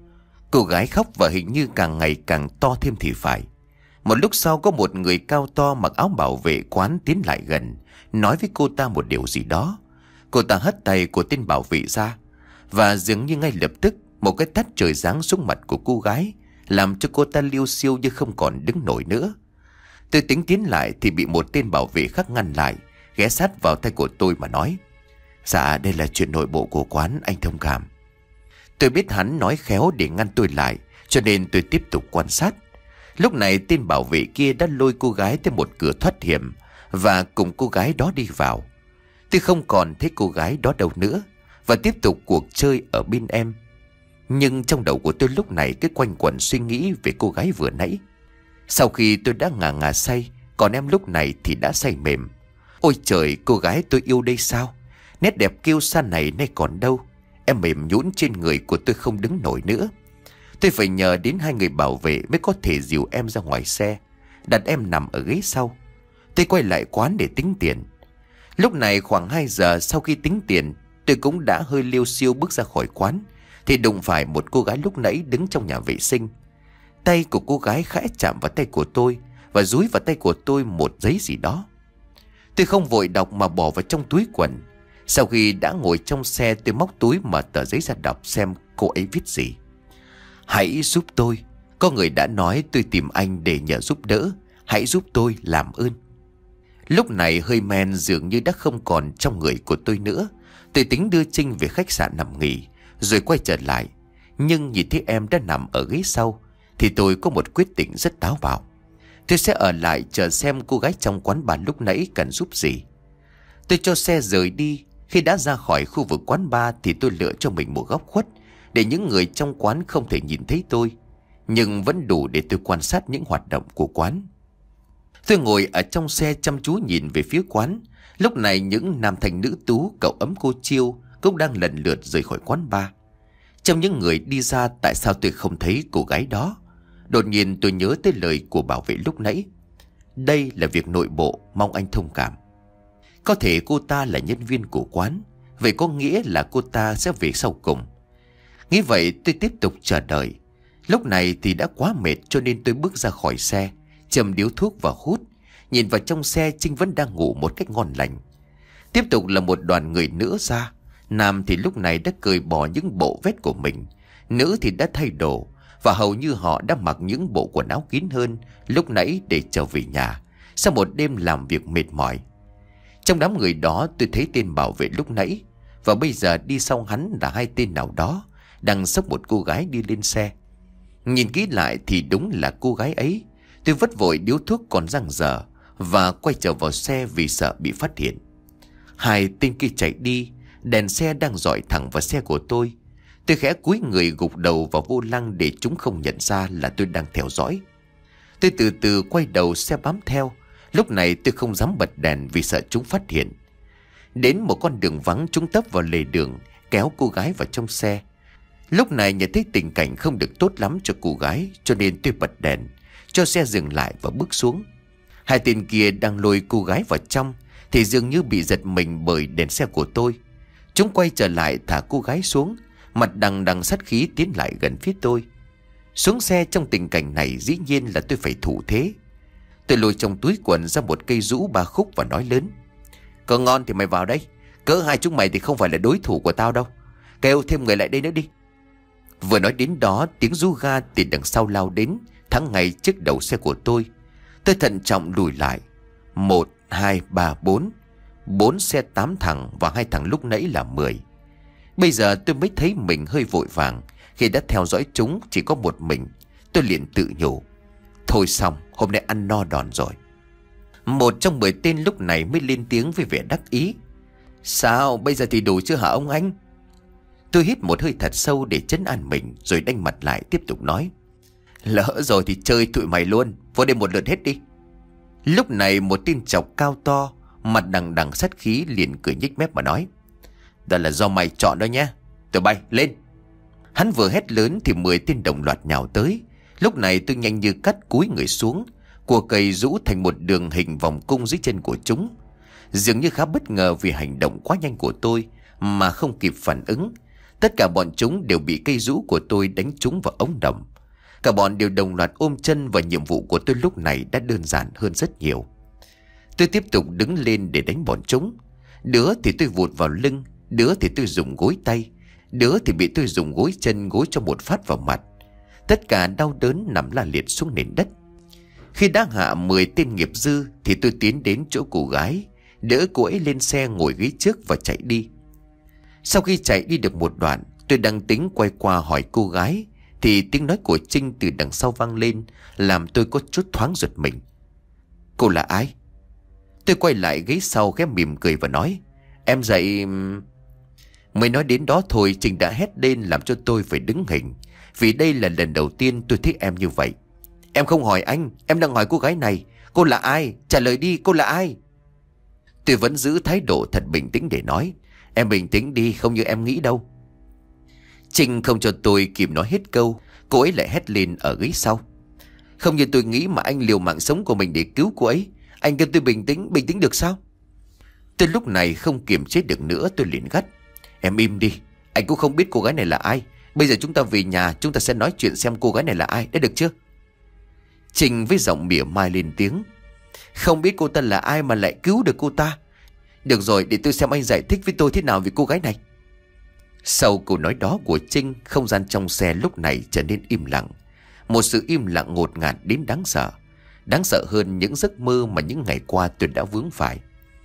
Cô gái khóc và hình như càng ngày càng to thêm thì phải. Một lúc sau có một người cao to mặc áo bảo vệ quán tiến lại gần, nói với cô ta một điều gì đó. Cô ta hất tay của tên bảo vệ ra, và dường như ngay lập tức một cái tát trời giáng xuống mặt của cô gái, làm cho cô ta liêu xiêu như không còn đứng nổi nữa. Tôi tính tiến lại thì bị một tên bảo vệ khác ngăn lại, ghé sát vào tay của tôi mà nói: "Dạ, đây là chuyện nội bộ của quán, anh thông cảm." Tôi biết hắn nói khéo để ngăn tôi lại, cho nên tôi tiếp tục quan sát. Lúc này tên bảo vệ kia đã lôi cô gái tới một cửa thoát hiểm và cùng cô gái đó đi vào. Tôi không còn thấy cô gái đó đâu nữa và tiếp tục cuộc chơi ở bên em. Nhưng trong đầu của tôi lúc này cứ quanh quẩn suy nghĩ về cô gái vừa nãy. Sau khi tôi đã ngà ngà say, còn em lúc này thì đã say mềm. Ôi trời, cô gái tôi yêu đây sao? Nét đẹp kiêu sa này nay còn đâu. Em mềm nhũn trên người của tôi không đứng nổi nữa. Tôi phải nhờ đến hai người bảo vệ mới có thể dìu em ra ngoài xe, đặt em nằm ở ghế sau. Tôi quay lại quán để tính tiền. Lúc này khoảng hai giờ sau khi tính tiền, tôi cũng đã hơi liêu xiêu bước ra khỏi quán, thì đụng phải một cô gái lúc nãy đứng trong nhà vệ sinh. Tay của cô gái khẽ chạm vào tay của tôi và dúi vào tay của tôi một giấy gì đó. Tôi không vội đọc mà bỏ vào trong túi quần. Sau khi đã ngồi trong xe, tôi móc túi mở tờ giấy ra đọc xem cô ấy viết gì. "Hãy giúp tôi. Có người đã nói tôi tìm anh để nhờ giúp đỡ. Hãy giúp tôi, làm ơn." Lúc này hơi men dường như đã không còn trong người của tôi nữa. Tôi tính đưa Trinh về khách sạn nằm nghỉ rồi quay trở lại. Nhưng nhìn thấy em đã nằm ở ghế sau thì tôi có một quyết định rất táo bạo. Tôi sẽ ở lại chờ xem cô gái trong quán bar lúc nãy cần giúp gì. Tôi cho xe rời đi. Khi đã ra khỏi khu vực quán bar thì tôi lựa cho mình một góc khuất để những người trong quán không thể nhìn thấy tôi, nhưng vẫn đủ để tôi quan sát những hoạt động của quán. Tôi ngồi ở trong xe chăm chú nhìn về phía quán. Lúc này những nam thanh nữ tú, cậu ấm cô Chiêu cũng đang lần lượt rời khỏi quán bar. Trong những người đi ra, tại sao tôi không thấy cô gái đó? Đột nhiên tôi nhớ tới lời của bảo vệ lúc nãy: "Đây là việc nội bộ, mong anh thông cảm." Có thể cô ta là nhân viên của quán, vậy có nghĩa là cô ta sẽ về sau cùng. Nghĩ vậy tôi tiếp tục chờ đợi. Lúc này thì đã quá mệt cho nên tôi bước ra khỏi xe, châm điếu thuốc và hút. Nhìn vào trong xe, Trinh vẫn đang ngủ một cách ngon lành. Tiếp tục là một đoàn người nữa ra. Nam thì lúc này đã cởi bỏ những bộ vest của mình, nữ thì đã thay đồ, và hầu như họ đã mặc những bộ quần áo kín hơn lúc nãy để trở về nhà sau một đêm làm việc mệt mỏi. Trong đám người đó tôi thấy tên bảo vệ lúc nãy, và bây giờ đi sau hắn là hai tên nào đó đang xốc một cô gái đi lên xe. Nhìn kỹ lại thì đúng là cô gái ấy. Tôi vất vội điếu thuốc còn dang dở và quay trở vào xe vì sợ bị phát hiện. Hai tên kia chạy đi, đèn xe đang dọi thẳng vào xe của tôi. Tôi khẽ cúi người gục đầu vào vô lăng để chúng không nhận ra là tôi đang theo dõi. Tôi từ từ quay đầu xe bám theo. Lúc này tôi không dám bật đèn vì sợ chúng phát hiện. Đến một con đường vắng, chúng tấp vào lề đường, kéo cô gái vào trong xe. Lúc này nhận thấy tình cảnh không được tốt lắm cho cô gái, cho nên tôi bật đèn, cho xe dừng lại và bước xuống. Hai tên kia đang lôi cô gái vào trong thì dường như bị giật mình bởi đèn xe của tôi. Chúng quay trở lại thả cô gái xuống, mặt đằng đằng sát khí tiến lại gần phía tôi. Xuống xe trong tình cảnh này dĩ nhiên là tôi phải thủ thế. Tôi lôi trong túi quần ra một cây rũ ba khúc và nói lớn: "Có ngon thì mày vào đây. Cỡ hai chúng mày thì không phải là đối thủ của tao đâu. Kêu thêm người lại đây nữa đi." Vừa nói đến đó, tiếng rú ga từ đằng sau lao đến, thắng ngay trước đầu xe của tôi. Tôi thận trọng lùi lại. Một, hai, ba, bốn. Bốn xe tám thằng và hai thằng lúc nãy là mười. Bây giờ tôi mới thấy mình hơi vội vàng khi đã theo dõi chúng chỉ có một mình. Tôi liền tự nhủ: thôi xong, hôm nay ăn no đòn rồi. Một trong mười tên lúc này mới lên tiếng với vẻ đắc ý: "Sao, bây giờ thì đủ chưa hả ông anh?" Tôi hít một hơi thật sâu để trấn an mình, rồi đanh mặt lại tiếp tục nói: "Lỡ rồi thì chơi tụi mày luôn, vô đây một lượt hết đi." Lúc này một tên chọc cao to, mặt đằng đằng sát khí liền cười nhếch mép mà nói: "Đó là do mày chọn đó nhé. Tụi bay lên." Hắn vừa hét lớn thì mười tên đồng loạt nhào tới. Lúc này tôi nhanh như cắt cúi người xuống, của cây rũ thành một đường hình vòng cung dưới chân của chúng. Dường như khá bất ngờ vì hành động quá nhanh của tôi mà không kịp phản ứng. Tất cả bọn chúng đều bị cây rũ của tôi đánh trúng vào ống đồng. Cả bọn đều đồng loạt ôm chân, và nhiệm vụ của tôi lúc này đã đơn giản hơn rất nhiều. Tôi tiếp tục đứng lên để đánh bọn chúng. Đứa thì tôi vụt vào lưng, đứa thì tôi dùng gối tay, đứa thì bị tôi dùng gối chân gối cho một phát vào mặt. Tất cả đau đớn nằm la liệt xuống nền đất. Khi đã hạ mười tên nghiệp dư thì tôi tiến đến chỗ cô gái, đỡ cô ấy lên xe ngồi ghế trước và chạy đi. Sau khi chạy đi được một đoạn, tôi đang tính quay qua hỏi cô gái thì tiếng nói của Trinh từ đằng sau vang lên, làm tôi có chút thoáng giật mình. Cô là ai? Tôi quay lại ghế sau khẽ mỉm cười và nói, em dậy... Mới nói đến đó thôi, Trinh đã hét lên làm cho tôi phải đứng hình, vì đây là lần đầu tiên tôi thấy em như vậy. Em không hỏi anh, em đang hỏi cô gái này. Cô là ai? Trả lời đi, cô là ai? Tôi vẫn giữ thái độ thật bình tĩnh để nói, em bình tĩnh đi, không như em nghĩ đâu. Trinh không cho tôi kịp nói hết câu, cô ấy lại hét lên ở ghế sau. Không như tôi nghĩ mà anh liều mạng sống của mình để cứu cô ấy. Anh kêu tôi bình tĩnh, bình tĩnh được sao? Tôi lúc này không kiềm chế được nữa, tôi liền gắt. Em im đi, anh cũng không biết cô gái này là ai. Bây giờ chúng ta về nhà, chúng ta sẽ nói chuyện xem cô gái này là ai, đã được chưa? Trinh với giọng mỉa mai lên tiếng. Không biết cô ta là ai mà lại cứu được cô ta. Được rồi, để tôi xem anh giải thích với tôi thế nào về cô gái này. Sau câu nói đó của Trinh, không gian trong xe lúc này trở nên im lặng. Một sự im lặng ngột ngạt đến đáng sợ. Đáng sợ hơn những giấc mơ mà những ngày qua tôi đã vướng phải.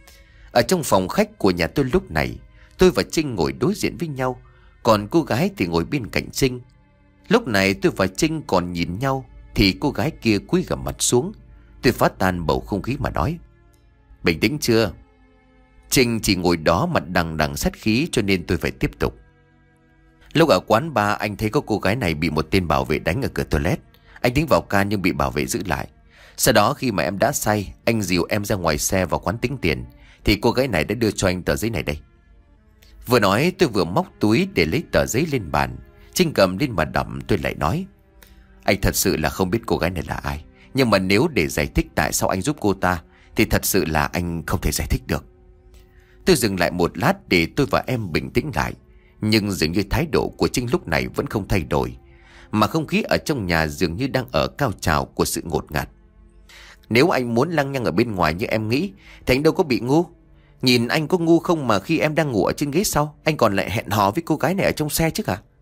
Ở trong phòng khách của nhà tôi lúc này, tôi và Trinh ngồi đối diện với nhau, còn cô gái thì ngồi bên cạnh Trinh. Lúc này tôi và Trinh còn nhìn nhau thì cô gái kia cúi gằm mặt xuống. Tôi phá tan bầu không khí mà nói, bình tĩnh chưa? Trinh chỉ ngồi đó mặt đằng đằng sát khí, cho nên tôi phải tiếp tục. Lúc ở quán bar, anh thấy có cô gái này bị một tên bảo vệ đánh ở cửa toilet. Anh tính vào can nhưng bị bảo vệ giữ lại. Sau đó khi mà em đã say, anh dìu em ra ngoài xe vào quán tính tiền, thì cô gái này đã đưa cho anh tờ giấy này đây. Vừa nói tôi vừa móc túi để lấy tờ giấy lên bàn. Trinh cầm lên mà đọc. Tôi lại nói, anh thật sự là không biết cô gái này là ai, nhưng mà nếu để giải thích tại sao anh giúp cô ta thì thật sự là anh không thể giải thích được. Tôi dừng lại một lát để tôi và em bình tĩnh lại, nhưng dường như thái độ của Trinh lúc này vẫn không thay đổi, mà không khí ở trong nhà dường như đang ở cao trào của sự ngột ngạt. Nếu anh muốn lăng nhăng ở bên ngoài như em nghĩ thì anh đâu có bị ngu. Nhìn anh có ngu không mà khi em đang ngủ ở trên ghế sau, anh còn lại hẹn hò với cô gái này ở trong xe chứ hả?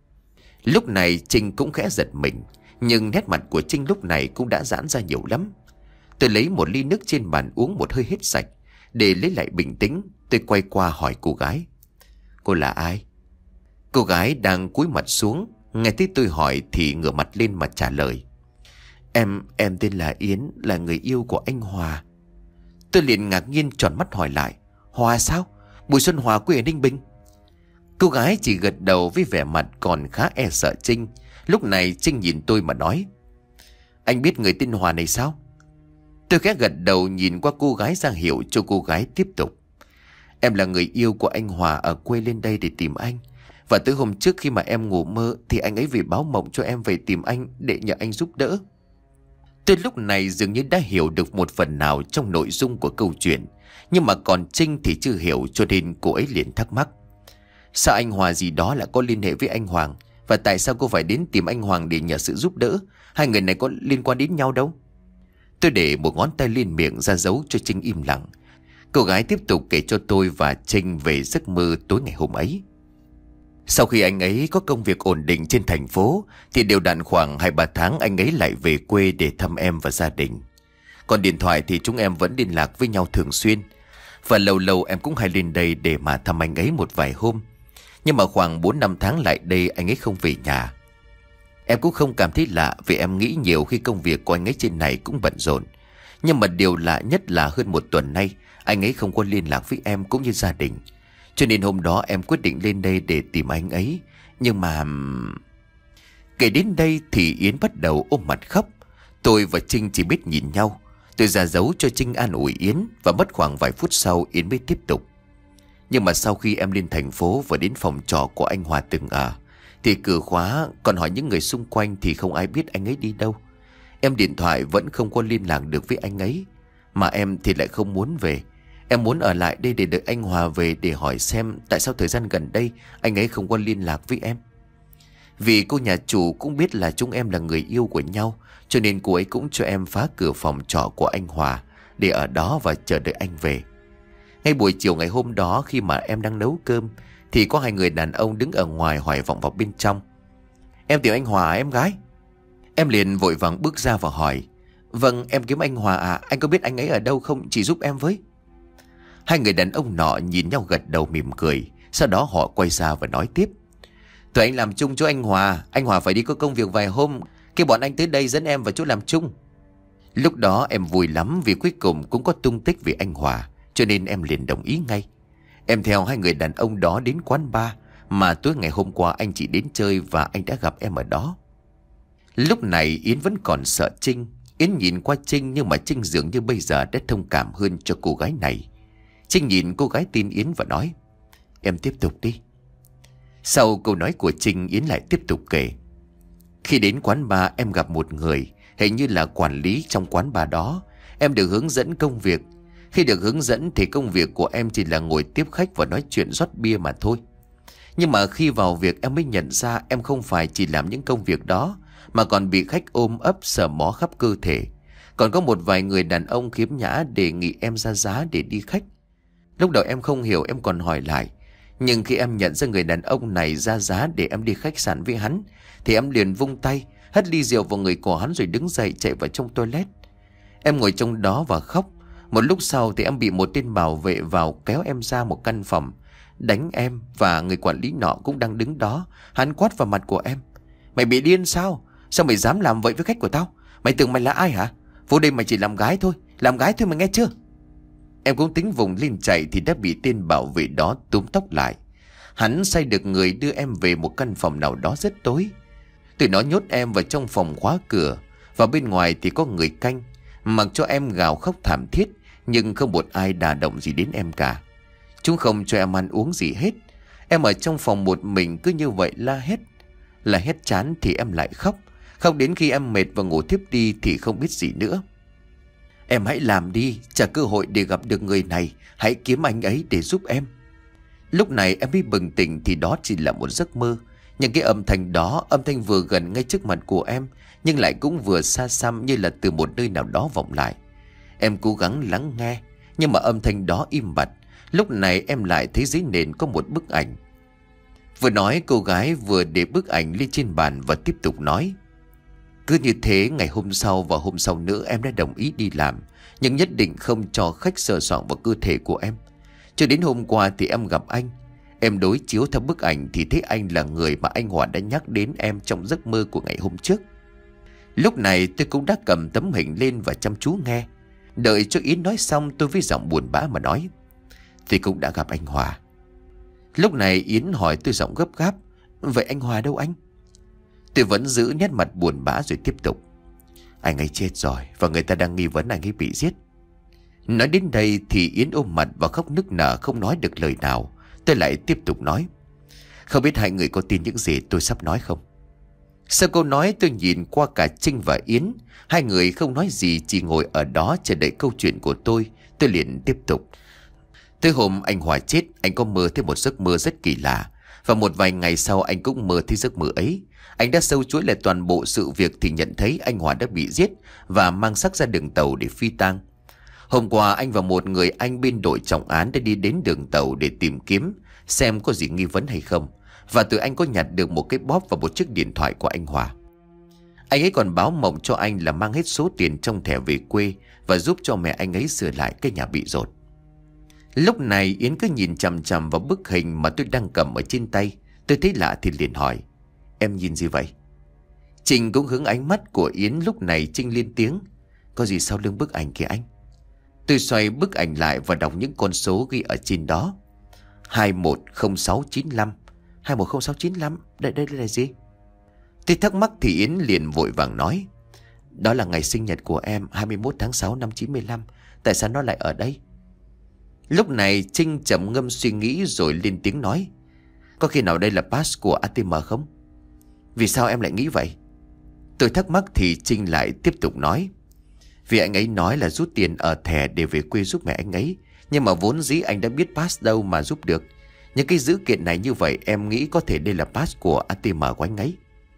Lúc này Trinh cũng khẽ giật mình, nhưng nét mặt của Trinh lúc này cũng đã giãn ra nhiều lắm. Tôi lấy một ly nước trên bàn uống một hơi hết sạch. Để lấy lại bình tĩnh, tôi quay qua hỏi cô gái, cô là ai? Cô gái đang cúi mặt xuống, nghe thấy tôi hỏi thì ngửa mặt lên mà trả lời, Em, em tên là Yến, là người yêu của anh Hòa. Tôi liền ngạc nhiên tròn mắt hỏi lại, Hòa sao? Bùi Xuân Hòa quê ở Ninh Bình. Cô gái chỉ gật đầu với vẻ mặt còn khá e sợ Trinh. Lúc này Trinh nhìn tôi mà nói, anh biết người tên Hòa này sao? Tôi khẽ gật đầu nhìn qua cô gái ra hiệu cho cô gái tiếp tục. Em là người yêu của anh Hòa ở quê lên đây để tìm anh. Và tới hôm trước khi mà em ngủ mơ thì anh ấy về báo mộng cho em về tìm anh để nhờ anh giúp đỡ. Tôi lúc này dường như đã hiểu được một phần nào trong nội dung của câu chuyện, nhưng mà còn Trinh thì chưa hiểu, cho nên cô ấy liền thắc mắc. Sao anh Hòa gì đó lại có liên hệ với anh Hoàng? Và tại sao cô phải đến tìm anh Hoàng để nhờ sự giúp đỡ? Hai người này có liên quan đến nhau đâu? Tôi để một ngón tay lên miệng ra dấu cho Trinh im lặng. Cô gái tiếp tục kể cho tôi và Trinh về giấc mơ tối ngày hôm ấy. Sau khi anh ấy có công việc ổn định trên thành phố thì đều đặn khoảng hai ba tháng anh ấy lại về quê để thăm em và gia đình. Còn điện thoại thì chúng em vẫn liên lạc với nhau thường xuyên. Và lâu lâu em cũng hay lên đây để mà thăm anh ấy một vài hôm. Nhưng mà khoảng bốn năm tháng lại đây anh ấy không về nhà. Em cũng không cảm thấy lạ, vì em nghĩ nhiều khi công việc của anh ấy trên này cũng bận rộn. Nhưng mà điều lạ nhất là hơn một tuần nay anh ấy không có liên lạc với em cũng như gia đình. Cho nên hôm đó em quyết định lên đây để tìm anh ấy. Nhưng mà... Kể đến đây thì Yến bắt đầu ôm mặt khóc. Tôi và Trinh chỉ biết nhìn nhau. Tôi ra dấu cho Trinh an ủi Yến. Và mất khoảng vài phút sau Yến mới tiếp tục. Nhưng mà sau khi em lên thành phố và đến phòng trọ của anh Hòa từng ở thì cửa khóa, còn hỏi những người xung quanh thì không ai biết anh ấy đi đâu. Em điện thoại vẫn không có liên lạc được với anh ấy. Mà em thì lại không muốn về. Em muốn ở lại đây để đợi anh Hòa về, để hỏi xem tại sao thời gian gần đây anh ấy không có liên lạc với em. Vì cô nhà chủ cũng biết là chúng em là người yêu của nhau, cho nên cô ấy cũng cho em phá cửa phòng trọ của anh Hòa để ở đó và chờ đợi anh về. Ngay buổi chiều ngày hôm đó, khi mà em đang nấu cơm, thì có hai người đàn ông đứng ở ngoài hỏi vọng vào bên trong: "Em tìm anh Hòa em gái?" Em liền vội vàng bước ra và hỏi: "Vâng, em kiếm anh Hòa à, anh có biết anh ấy ở đâu không, chỉ giúp em với." Hai người đàn ông nọ nhìn nhau gật đầu mỉm cười. Sau đó họ quay ra và nói tiếp: "Tụi anh làm chung chỗ anh Hòa, anh Hòa phải đi có công việc vài hôm, cái bọn anh tới đây dẫn em vào chỗ làm chung." Lúc đó em vui lắm vì cuối cùng cũng có tung tích về anh Hòa, cho nên em liền đồng ý ngay. Em theo hai người đàn ông đó đến quán bar mà tối ngày hôm qua anh chỉ đến chơi, và anh đã gặp em ở đó. Lúc này Yến vẫn còn sợ Trinh. Yến nhìn qua Trinh, nhưng mà Trinh dường như bây giờ đã thông cảm hơn cho cô gái này. Trinh nhìn cô gái tin Yến và nói: "Em tiếp tục đi." Sau câu nói của Trinh, Yến lại tiếp tục kể: "Khi đến quán bar em gặp một người, hình như là quản lý trong quán bar đó. Em được hướng dẫn công việc. Khi được hướng dẫn thì công việc của em chỉ là ngồi tiếp khách và nói chuyện rót bia mà thôi. Nhưng mà khi vào việc em mới nhận ra em không phải chỉ làm những công việc đó, mà còn bị khách ôm ấp sờ mó khắp cơ thể. Còn có một vài người đàn ông khiếm nhã đề nghị em ra giá để đi khách. Lúc đầu em không hiểu, em còn hỏi lại. Nhưng khi em nhận ra người đàn ông này ra giá để em đi khách sạn với hắn, thì em liền vung tay, hất ly rượu vào người của hắn rồi đứng dậy chạy vào trong toilet. Em ngồi trong đó và khóc. Một lúc sau thì em bị một tên bảo vệ vào kéo em ra một căn phòng, đánh em, và người quản lý nọ cũng đang đứng đó. Hắn quát vào mặt của em: "Mày bị điên sao? Sao mày dám làm vậy với khách của tao? Mày tưởng mày là ai hả? Vô đây mày chỉ làm gái thôi, làm gái thôi, mày nghe chưa?" Em cũng tính vùng lên chạy thì đã bị tên bảo vệ đó túm tóc lại. Hắn sai được người đưa em về một căn phòng nào đó rất tối. Tụi nó nhốt em vào trong phòng khóa cửa, và bên ngoài thì có người canh. Mặc cho em gào khóc thảm thiết, nhưng không một ai đả động gì đến em cả. Chúng không cho em ăn uống gì hết. Em ở trong phòng một mình cứ như vậy la hét. La hét chán thì em lại khóc. Khóc đến khi em mệt và ngủ thiếp đi thì không biết gì nữa. Em hãy làm đi, trả cơ hội để gặp được người này. Hãy kiếm anh ấy để giúp em." Lúc này em mới bừng tỉnh thì đó chỉ là một giấc mơ. Nhưng cái âm thanh đó, âm thanh vừa gần ngay trước mặt của em, nhưng lại cũng vừa xa xăm như là từ một nơi nào đó vọng lại. Em cố gắng lắng nghe, nhưng mà âm thanh đó im bặt. Lúc này em lại thấy dưới nền có một bức ảnh. Vừa nói, cô gái vừa để bức ảnh lên trên bàn và tiếp tục nói: "Cứ như thế, ngày hôm sau và hôm sau nữa em đã đồng ý đi làm, nhưng nhất định không cho khách sờ soạng vào cơ thể của em. Cho đến hôm qua thì em gặp anh. Em đối chiếu theo bức ảnh thì thấy anh là người mà anh Hòa đã nhắc đến em trong giấc mơ của ngày hôm trước." Lúc này tôi cũng đã cầm tấm hình lên và chăm chú nghe. Đợi cho Yến nói xong, tôi với giọng buồn bã mà nói: "Tôi cũng đã gặp anh Hòa." Lúc này Yến hỏi tôi giọng gấp gáp: "Vậy anh Hòa đâu anh?" Tôi vẫn giữ nét mặt buồn bã rồi tiếp tục: "Anh ấy chết rồi, và người ta đang nghi vấn anh ấy bị giết." Nói đến đây thì Yến ôm mặt và khóc nức nở, không nói được lời nào. Tôi lại tiếp tục nói: "Không biết hai người có tin những gì tôi sắp nói không?" Sau câu nói, tôi nhìn qua cả Trinh và Yến. Hai người không nói gì, chỉ ngồi ở đó chờ đợi câu chuyện của tôi. Tôi liền tiếp tục: "Tới hôm anh Hòa chết, anh có mơ thấy một giấc mơ rất kỳ lạ. Và một vài ngày sau anh cũng mơ thấy giấc mơ ấy. Anh đã sâu chuỗi lại toàn bộ sự việc thì nhận thấy anh Hòa đã bị giết và mang xác ra đường tàu để phi tang. Hôm qua anh và một người anh bên đội trọng án đã đi đến đường tàu để tìm kiếm xem có gì nghi vấn hay không. Và từ anh có nhặt được một cái bóp và một chiếc điện thoại của anh Hòa. Anh ấy còn báo mộng cho anh là mang hết số tiền trong thẻ về quê và giúp cho mẹ anh ấy sửa lại cái nhà bị dột." Lúc này Yến cứ nhìn chằm chằm vào bức hình mà tôi đang cầm ở trên tay. Tôi thấy lạ thì liền hỏi: "Em nhìn gì vậy?" Trinh cũng hướng ánh mắt của Yến. Lúc này Trinh lên tiếng: "Có gì sau lưng bức ảnh kìa anh?" Tôi xoay bức ảnh lại và đọc những con số ghi ở trên đó: hai một không sáu chín lăm. Hai một không sáu chín lăm. Đây, đây là gì? Tôi thắc mắc thì Yến liền vội vàng nói: "Đó là ngày sinh nhật của em, hai mươi mốt tháng sáu năm chín mươi lăm. Tại sao nó lại ở đây?" Lúc này Trinh trầm ngâm suy nghĩ rồi lên tiếng nói: "Có khi nào đây là pass của a tê em không?" "Vì sao em lại nghĩ vậy?" Tôi thắc mắc thì Trinh lại tiếp tục nói: "Vì anh ấy nói là rút tiền ở thẻ để về quê giúp mẹ anh ấy, Nhưng mà vốn dĩ anh đã biết pass đâu mà giúp được. Những cái dữ kiện này như vậy em nghĩ có thể đây là pass của a tê em của anh ấy.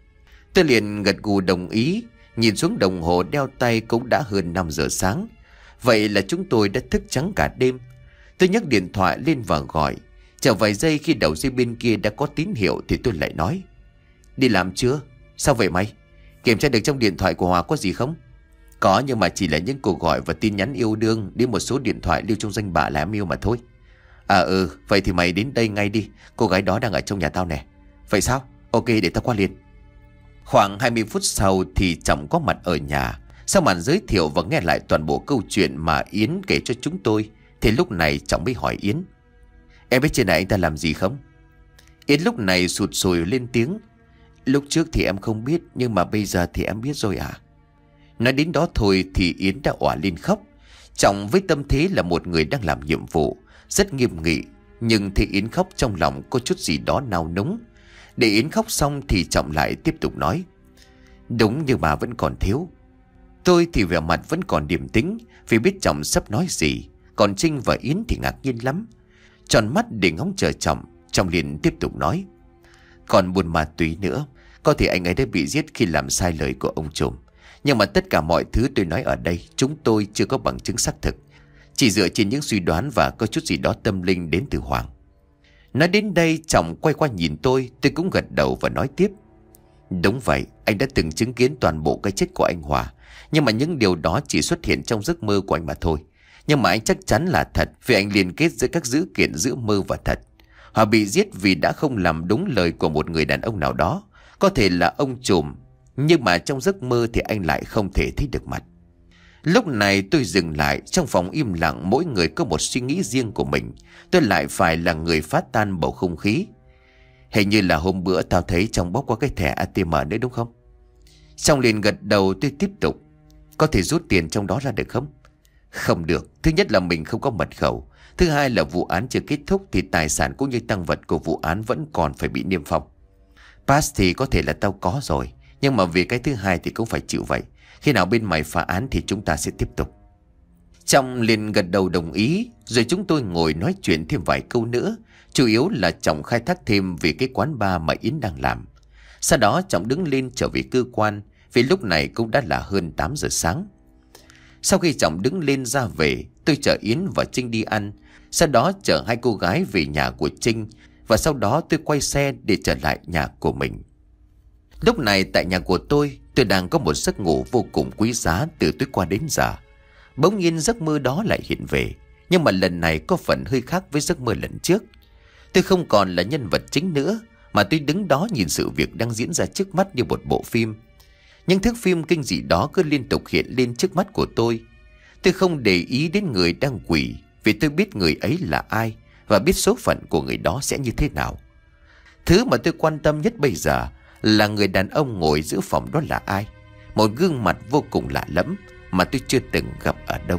Tôi liền gật gù đồng ý. Nhìn xuống đồng hồ đeo tay cũng đã hơn năm giờ sáng. Vậy là chúng tôi đã thức trắng cả đêm. Tôi nhấc điện thoại lên và gọi. Chờ vài giây khi đầu dây bên kia đã có tín hiệu thì tôi lại nói: đi làm chưa? Sao vậy mày? Kiểm tra được trong điện thoại của Hòa có gì không? Có, nhưng mà chỉ là những cuộc gọi và tin nhắn yêu đương đến một số điện thoại lưu trong danh bạ là em yêu mà thôi. À ừ, vậy thì mày đến đây ngay đi. Cô gái đó đang ở trong nhà tao nè. Vậy sao? Ok, để tao qua liền. Khoảng hai mươi phút sau thì Trọng có mặt ở nhà. Sau màn giới thiệu và nghe lại toàn bộ câu chuyện mà Yến kể cho chúng tôi, thì lúc này Trọng mới hỏi Yến: em biết trên này anh ta làm gì không? Yến lúc này sụt sùi lên tiếng: lúc trước thì em không biết, nhưng mà bây giờ thì em biết rồi à. Nói đến đó thôi thì Yến đã òa lên khóc. Trọng với tâm thế là một người đang làm nhiệm vụ, rất nghiêm nghị, nhưng thấy Yến khóc trong lòng có chút gì đó nao núng. Để Yến khóc xong thì Trọng lại tiếp tục nói: đúng, nhưng mà vẫn còn thiếu. Tôi thì vẻ mặt vẫn còn điềm tĩnh vì biết Trọng sắp nói gì. Còn Trinh và Yến thì ngạc nhiên lắm, tròn mắt để ngóng chờ Trọng. Trọng liền tiếp tục nói: còn buôn ma túy nữa. Có thể anh ấy đã bị giết khi làm sai lời của ông trùm. Nhưng mà tất cả mọi thứ tôi nói ở đây chúng tôi chưa có bằng chứng xác thực, chỉ dựa trên những suy đoán và có chút gì đó tâm linh đến từ Hoàng. Nói đến đây Trọng quay qua nhìn tôi. Tôi cũng gật đầu và nói tiếp: đúng vậy, anh đã từng chứng kiến toàn bộ cái chết của anh Hòa. Nhưng mà những điều đó chỉ xuất hiện trong giấc mơ của anh mà thôi. Nhưng mà anh chắc chắn là thật, vì anh liên kết giữa các dữ kiện giữa mơ và thật. Hòa bị giết vì đã không làm đúng lời của một người đàn ông nào đó, có thể là ông trùm. Nhưng mà trong giấc mơ thì anh lại không thể thấy được mặt. Lúc này tôi dừng lại. Trong phòng im lặng, mỗi người có một suy nghĩ riêng của mình. Tôi lại phải là người phá tan bầu không khí. Hình như là hôm bữa tao thấy trong bóp có cái thẻ a tê em nữa đúng không? Xong liền gật đầu. Tôi tiếp tục: có thể rút tiền trong đó ra được không? Không được. Thứ nhất là mình không có mật khẩu. Thứ hai là vụ án chưa kết thúc thì tài sản cũng như tang vật của vụ án vẫn còn phải bị niêm phong. Pass thì có thể là tao có rồi, nhưng mà vì cái thứ hai thì cũng phải chịu vậy. Khi nào bên mày phá án thì chúng ta sẽ tiếp tục. Trọng liền gật đầu đồng ý. Rồi chúng tôi ngồi nói chuyện thêm vài câu nữa. Chủ yếu là Trọng khai thác thêm về cái quán bar mà Yến đang làm. Sau đó Trọng đứng lên trở về cơ quan, vì lúc này cũng đã là hơn tám giờ sáng. Sau khi Trọng đứng lên ra về, tôi chở Yến và Trinh đi ăn. Sau đó chở hai cô gái về nhà của Trinh. Và sau đó tôi quay xe để trở lại nhà của mình. Lúc này tại nhà của tôi, tôi đang có một giấc ngủ vô cùng quý giá từ tối qua đến giờ. Bỗng nhiên giấc mơ đó lại hiện về. Nhưng mà lần này có phần hơi khác với giấc mơ lần trước. Tôi không còn là nhân vật chính nữa, mà tôi đứng đó nhìn sự việc đang diễn ra trước mắt như một bộ phim. Những thước phim kinh dị đó cứ liên tục hiện lên trước mắt của tôi. Tôi không để ý đến người đang quỳ, vì tôi biết người ấy là ai và biết số phận của người đó sẽ như thế nào. Thứ mà tôi quan tâm nhất bây giờ là người đàn ông ngồi giữa phòng đó là ai. Một gương mặt vô cùng lạ lẫm mà tôi chưa từng gặp ở đâu.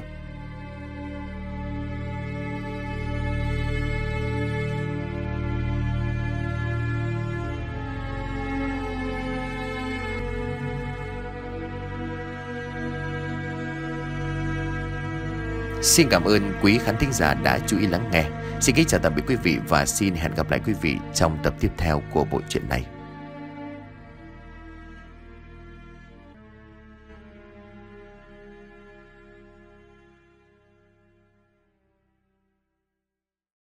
Xin cảm ơn quý khán thính giả đã chú ý lắng nghe. Xin kính chào tạm biệt quý vị và xin hẹn gặp lại quý vị trong tập tiếp theo của bộ truyện này.